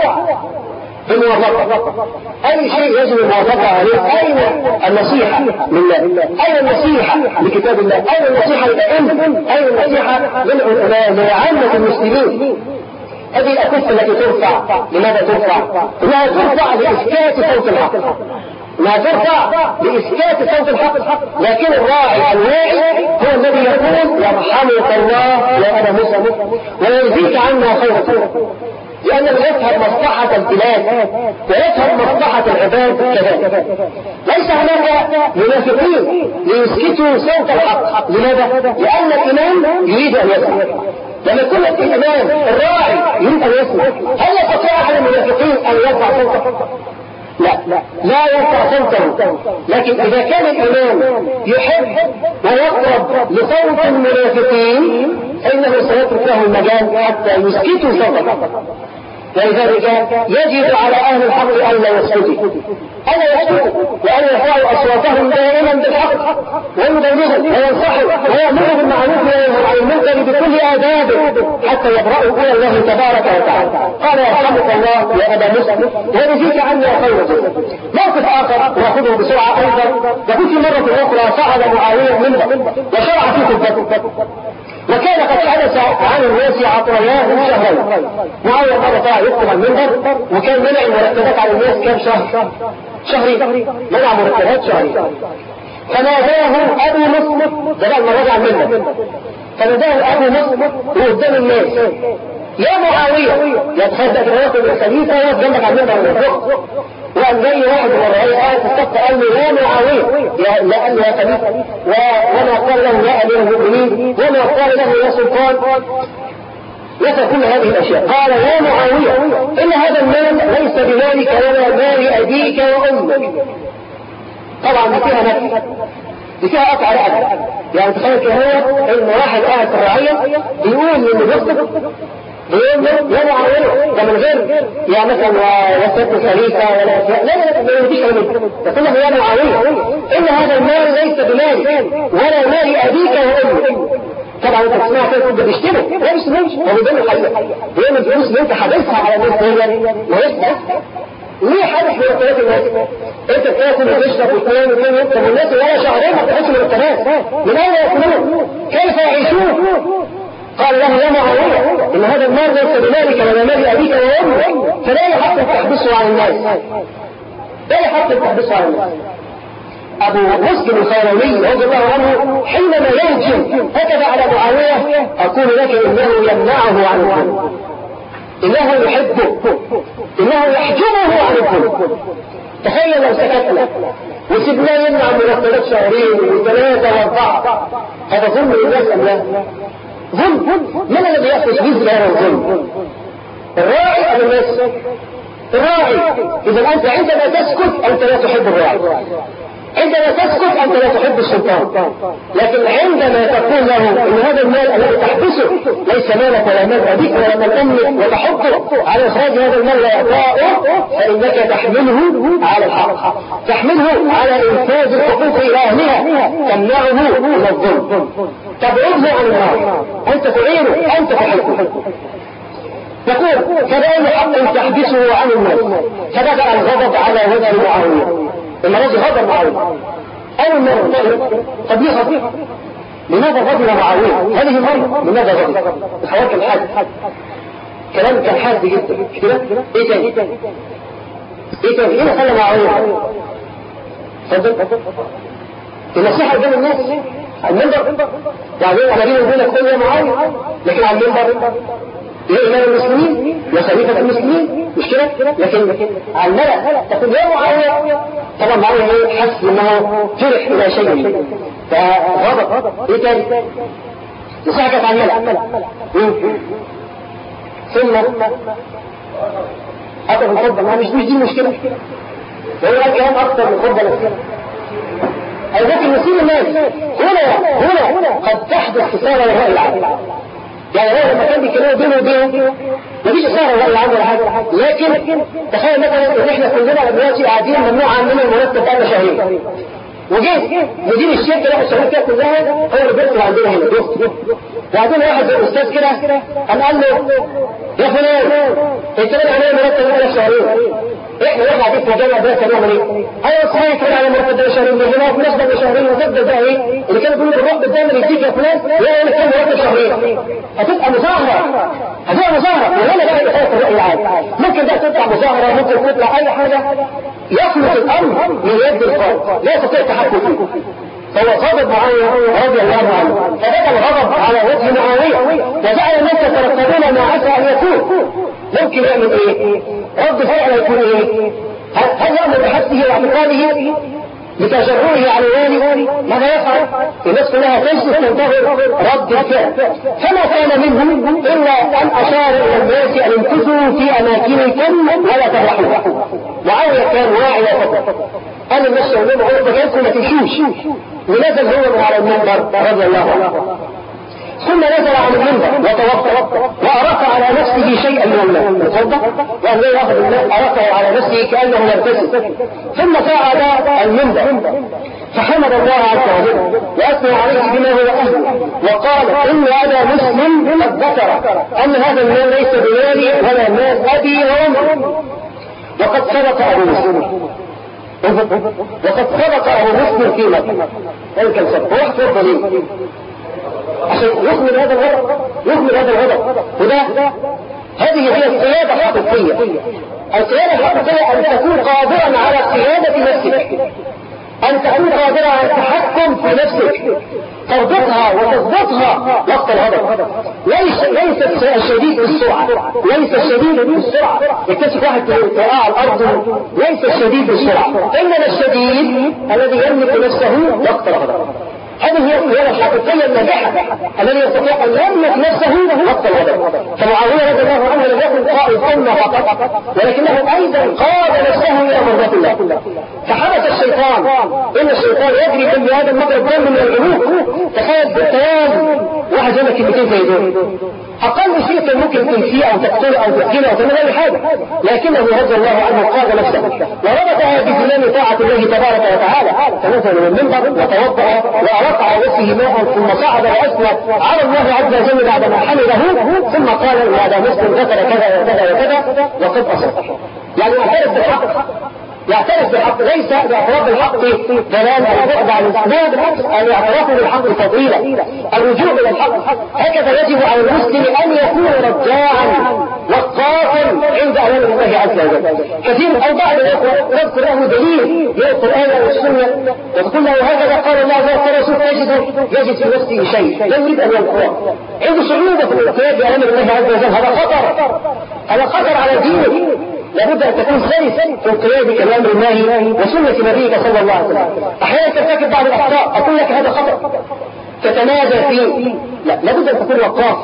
S1: بالموافقة. أي شيء يجب الموافقة عليه. أين النصيحة لله؟ أين النصيحة لكتاب الله؟ أين النصيحة للأئمة؟ أين النصيحة لعامة المسلمين؟ هذه الأكف التي ترفع، لماذا ترفع؟ إنها ترفع لإسكات صوت الحق، إنها ترفع لإسكات صوت الحق، لكن الراعي الواعي هو الذي يقول يرحمك الله يا أبا موسى ويجزيك عنا خير، لأنه يفهم مصلحة البلاد ويفهم مصلحة العباد كذلك. ليس هناك منافقين ليسكتوا صوت الحق. لماذا؟ لأن الإمام يريد أن يسمع. لما يكون الإمام الراعي يريد أن يسمع، هل يستطيع أحد المنافقين أن يرفع صوته؟ لا لا لا يرفع صوته. لكن إذا كان الإمام يحب ويقرب لصوت المنافقين فإنه سيترك له المجال حتى يسكتوا صوته. ولذلك يجب على أهل الحق أن لا يسكتوا، أن يسكتوا وأن يرفعوا أصواتهم دائما بالحق ويبلغوا وينصحوا ويأمروا بالمعروف وينهوا عن المنكر بكل آدابه حتى يبرأوا إلى الله تبارك وتعالى. قال يرحمك الله يا أبا مسلم ويجزيك عنا خير الجزاء. موقف آخر نأخذه بسرعة أيضا. يقول في مرة أخرى صعد معاوية منبر وشرع في خطبته، وكان قد حدث عن الناس عطريان شهرين. معاوية مرة طلع يدخل المنبر وكان منع المرتبات على الناس كم شهر؟ شهرين، منع مرتبات شهرين. فناداه أبو مسلم، ده بقى المرة عن منبر، فناداه أبو مسلم وقدام الناس يا معاوية، يتخذ أجرات الخليفة وقف جنبك على المنبر والفوق. وقام جاي واحد من الرعاية قاعد في الصف قال له يا معاوية، لا قال له يا خليفة، وما قال له يا أمير المؤمنين، وما قال له يا سلطان، يسأل كل هذه الأشياء. قال يا معاوية إن هذا المال ليس بمالك ولا مال أبيك وأمك. طبعا دي فيها نفس، دي فيها قطع رقبة. يعني تخيل كده إن واحد قاعد في الرعية بيقول إنه بيصدق، بيقول له يا معاوية، ده من غير يعني مثلا وسيلة الخليفة ولا لا لا ما يجيش كلام، يقول له يا معاوية إن هذا المال ليس بمالك ولا مال أبيك وأمك. طبعا انت تسمع كده تقول ده بيشتمه، لا بيشتموش، هو بيقول الحقيقه. بيقول الفلوس اللي انت حابسها على الناس دي ويسمع ليه حابس مرتبات الناس؟ انت بتاكل وتشرب وتنام وتنام، طب الناس ولا شهرين ما بتاخدش مرتبات، من اين ياكلون؟ كيف يعيشون؟ قال له يا معاوية ان هذا المال ليس بمالك ولا مال ابيك وامك، فلا يحق تحبسه عن الناس، لا يحق تحبسه عن الناس. أبو مسلم الخولاني رضي الله عنه حينما يهجم كتب على معاوية أقول لك إنه يمنعه عن الظلم، إنه يحبه، إنه يحجبه عن الظلم. تخيل لو سكتنا وسبناه يمنع مرتبات شهرين وثلاثة وأربعة، هذا ظلم للناس أم لا؟ ظلم. من الذي يأخذ جزء هذا الظلم؟ الراعي أم الناس؟ الراعي. إذا أنت عندما تسكت أنت لا تحب الراعي، عندما تسكت أنت لا تحب السلطان، لكن عندما تقول له إن هذا المال الذي تحبسه ليس مالك ولا مال أبيك ولا مال أمك وتحطه على إخراج هذا المال وإعطائه، فإنك تحمله على الحق، تحمله على إنفاذ الحقوق إلى أهلها، تمنعه من الظلم، تبعده عن النار، أنت تعينه، أنت تحبه. يقول كبأي حق تحبسه عن الناس فبدأ الغضب على وجه معاوية. الذي غضب معاوية أول مرة طب ليه غضب؟ لماذا غضب معاوية؟ هذه مرة لماذا غضب؟ الحوار كان حاد كلام كان حاد جدا كده. ايه تاني؟ ايه تاني؟ ايه خلى معاوية؟ صدق النصيحة قدام الناس على المنبر يعني انا بيني وبينك كل يوم معاوية لكن على المنبر يا إمام المسلمين يا خليفة المسلمين مش كده؟ لكن على الملأ تقول يا معاوية طبعا معاوية حس انه فرح الى شيء فغضب. ايه تاني؟ نصيحة كانت على الملأ ثم أطلب الخطبة ما مش مش دي المشكلة وهو كلام أكثر من الخطبة نفسها. أي لكن نسيب الناس هنا هنا قد تحدث إثارة للرأي العام. يعني هو لما كان بيكلموا بينه وبينه مفيش إثارة للرأي العام ولا حاجة لكن تخيل مثلا إن إحنا كلنا دلوقتي قاعدين ممنوع عننا المرتب بقالنا شهرين وجيت مدير الشركة له الشركات كلها هو اللي بيرسل عندنا هنا بيرسل وبعدين واحد زي الأستاذ كده قام قال له يا فلان انت بقى علينا مرتب بقالنا شهرين احنا واحنا قاعدين في مجال الأدوية كان يعمل ايه؟ ايوه صحيح كان على مرتب بقالنا شهرين من هنا وفي ناس بقالنا شهرين وتبدا بقى ايه؟ اللي كانوا بيقولوا الرب الدايما يديك يا فلان وهو اللي كان مرتب شهرين هتبقى مظاهرة هتبقى مظاهرة وهنا بقى يخالف الرأي العام. ممكن بقى تطلع مظاهرة ممكن تطلع أي حاجة يخلص الأمر من يد القائد لا يستطيع التحكم فيه. فهو غضب معاوية رضي الله عنه فبدأ الغضب على وجه معاوية وجعل الناس يترقبون ما عسى أن يكون. ممكن يعمل إيه؟ رد فعل يكون إيه؟ هل يأمر بحثه واعتقاده بتجرؤه على والي؟ ماذا يفعل؟ الناس كلها تجلس تنتظر رد الفعل فما كان منهم إلا أن أشار إلى الناس أن انتزوا في أماكنكم ولا تروحوا. معاوية كان واعي وفقط قال الناس يقولون غرفة جالكم ما تمشوش ونزل هو من على المنبر رضي الله عنه ثم نزل عن المنبر وتوضأ وأراق على نفسه شيئا من الماء تصدق وأن لا يأخذ الماء أراقه على نفسه كأنه يغتسل ثم صعد المنبر فحمد الله عز وجل وأثنى عليه بما هو أهله وقال إن أبا مسلم قد ذكر أن هذا المال ليس بمالي ولا مال أبي وأمي وقد صدق أبو مسلم وقد صدق أبو مسلم في مكة ذلك الصدق هو احترض ليه عشان يكمل هذا الغضب يكمل هذا الغضب وده هذه هي القيادة الحقيقية. القيادة الحقيقية أن تكون قادرا على قيادة نفسك أن تكون قادرا على التحكم في نفسك تربطها وتضبطها وقت الغضب. ليس ليس الشديد بالسرعة ليس الشديد بالسرعة يكتشف واحد توقع على الأرض ليس الشديد بالسرعة إنما الشديد الذي يملك نفسه وقت الغضب. هذه هي القيادة الحقيقية الناجحة الذي يستطيع أن يملك نفسه وقت الغضب. فمعاوية رضي الله عنه لم يكن قائد أمة فقط ولكنه أيضا قاد نفسه إلى مرضاة الله. فحدث الشيطان إن الشيطان يجري في هذا المضرب من الجنوب. تخيل بالتيام واحد يقول لك كلمتين زي دول أقل شيء ممكن تنسيه أو تقتله أو تقتله أو تعمل أي حاجة لكنه رضي الله عنه قاد نفسه وربطها بزمام طاعة الله تبارك وتعالى فنزل من المنبر وتوضأ وأرق على وجهه ماء ثم صعد وأثنى على الله عز وجل بعد ما حمده ثم قال إن هذا مسلم ذكر كذا وكذا وكذا وقد أصبح يعني اعترف بالحق يعترف بالحق ليس الاعتراف بالحق دلال او بعد عن الاسلام بالعكس الاعتراف بالحق فضيله الرجوع الى الحق. هكذا يجب على المسلم ان يكون رجاعا وقافا عند اوامر الله عز وجل. كثير او بعض يذكر له دليل من القران والسنه وتقول له هكذا قال الله عز وجل يجد يجد في نفسه شيء لا يريد ان ينقضه عنده صعوبه في الانقياد بامر الله عز وجل. هذا خطر هذا خطر على دينه. لابد أن تكون سلسا في القيادة كلام الله وسنة نبيك صلى الله عليه وسلم. أحيانا ترتكب بعض الأخطاء أقول لك هذا خطأ تتنازل فيه لا لابد أن تكون وقاف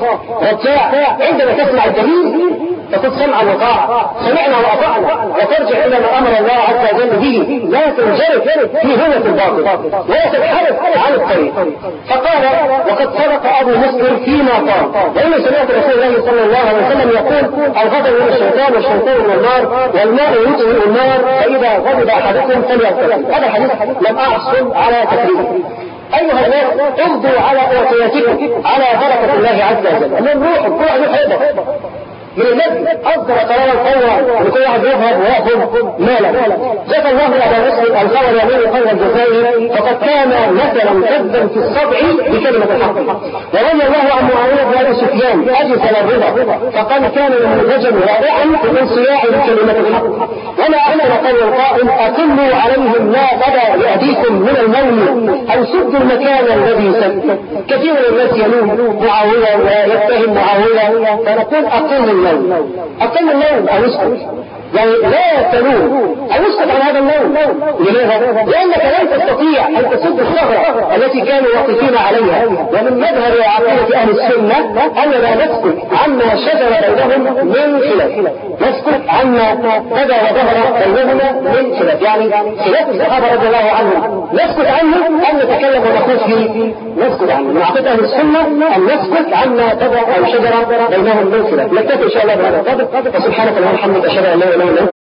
S1: رجاع عندما تسمع الدليل تكون سمعا وطاعة سمعنا وأطعنا وترجع إلى ما أمر الله عز وجل به لا تنجرف في هوة الباطل ولا تنحرف عن الطريق. فقال وقد صدق أبو مسلم فيما قال وإن سمعت رسول الله صلى الله عليه وسلم يقول الغضب من الشيطان والشيطان من النار والماء يطفئ النار فإذا غضب أحدكم فليغتسل. هذا الحديث لم أحصل على تقريبه. أيها الناس امضوا على أوصيتكم على بركة الله عز وجل. من روح كل واحد يحبه من الذي أصدر قرارا قولا لكل واحد يذهب ويأخذ مالا. جزا الله أبا مسلم الخول يمين خير الجزائر فقد كان مثلا كذبا في الصدع بكلمة الحق. ورضي الله عن معاوية بن أبي سفيان أجزل الرضا فقد كان نموذجا رائعا في الانصياع بكلمة الحق. ولا أنا لقول القائل أتموا عليهم ما بدا لأبيكم من المول أو سدوا المكان الذي سد. كثير من الناس يلوم معاوية ويتهم معاوية فنقول أقل اللوم أقل اللوم أو اسكت، يعني لا تلوم أو اسكت عن هذا اللوم. لماذا؟ لأنك لن تستطيع أن تسد الثغرة التي كانوا واقفين عليها. ومن مظهر عقيدة أهل السنة أننا نسكت عما شجر بينهم من خلاف، نسكت عما بدا وظهر بينهما من خلاف، يعني خلاف الصحابة رضي الله عنهم نسكت عنه أن نتكلم ونقول فيه نسكت عنه. من عقيدة أهل السنة أن نسكت عما بدا أو شجر بينهم من خلاف. نكتفي إن شاء الله بهذا القدر. وسبحانك اللهم وبحمدك أشهد أن لا إله إلا أنت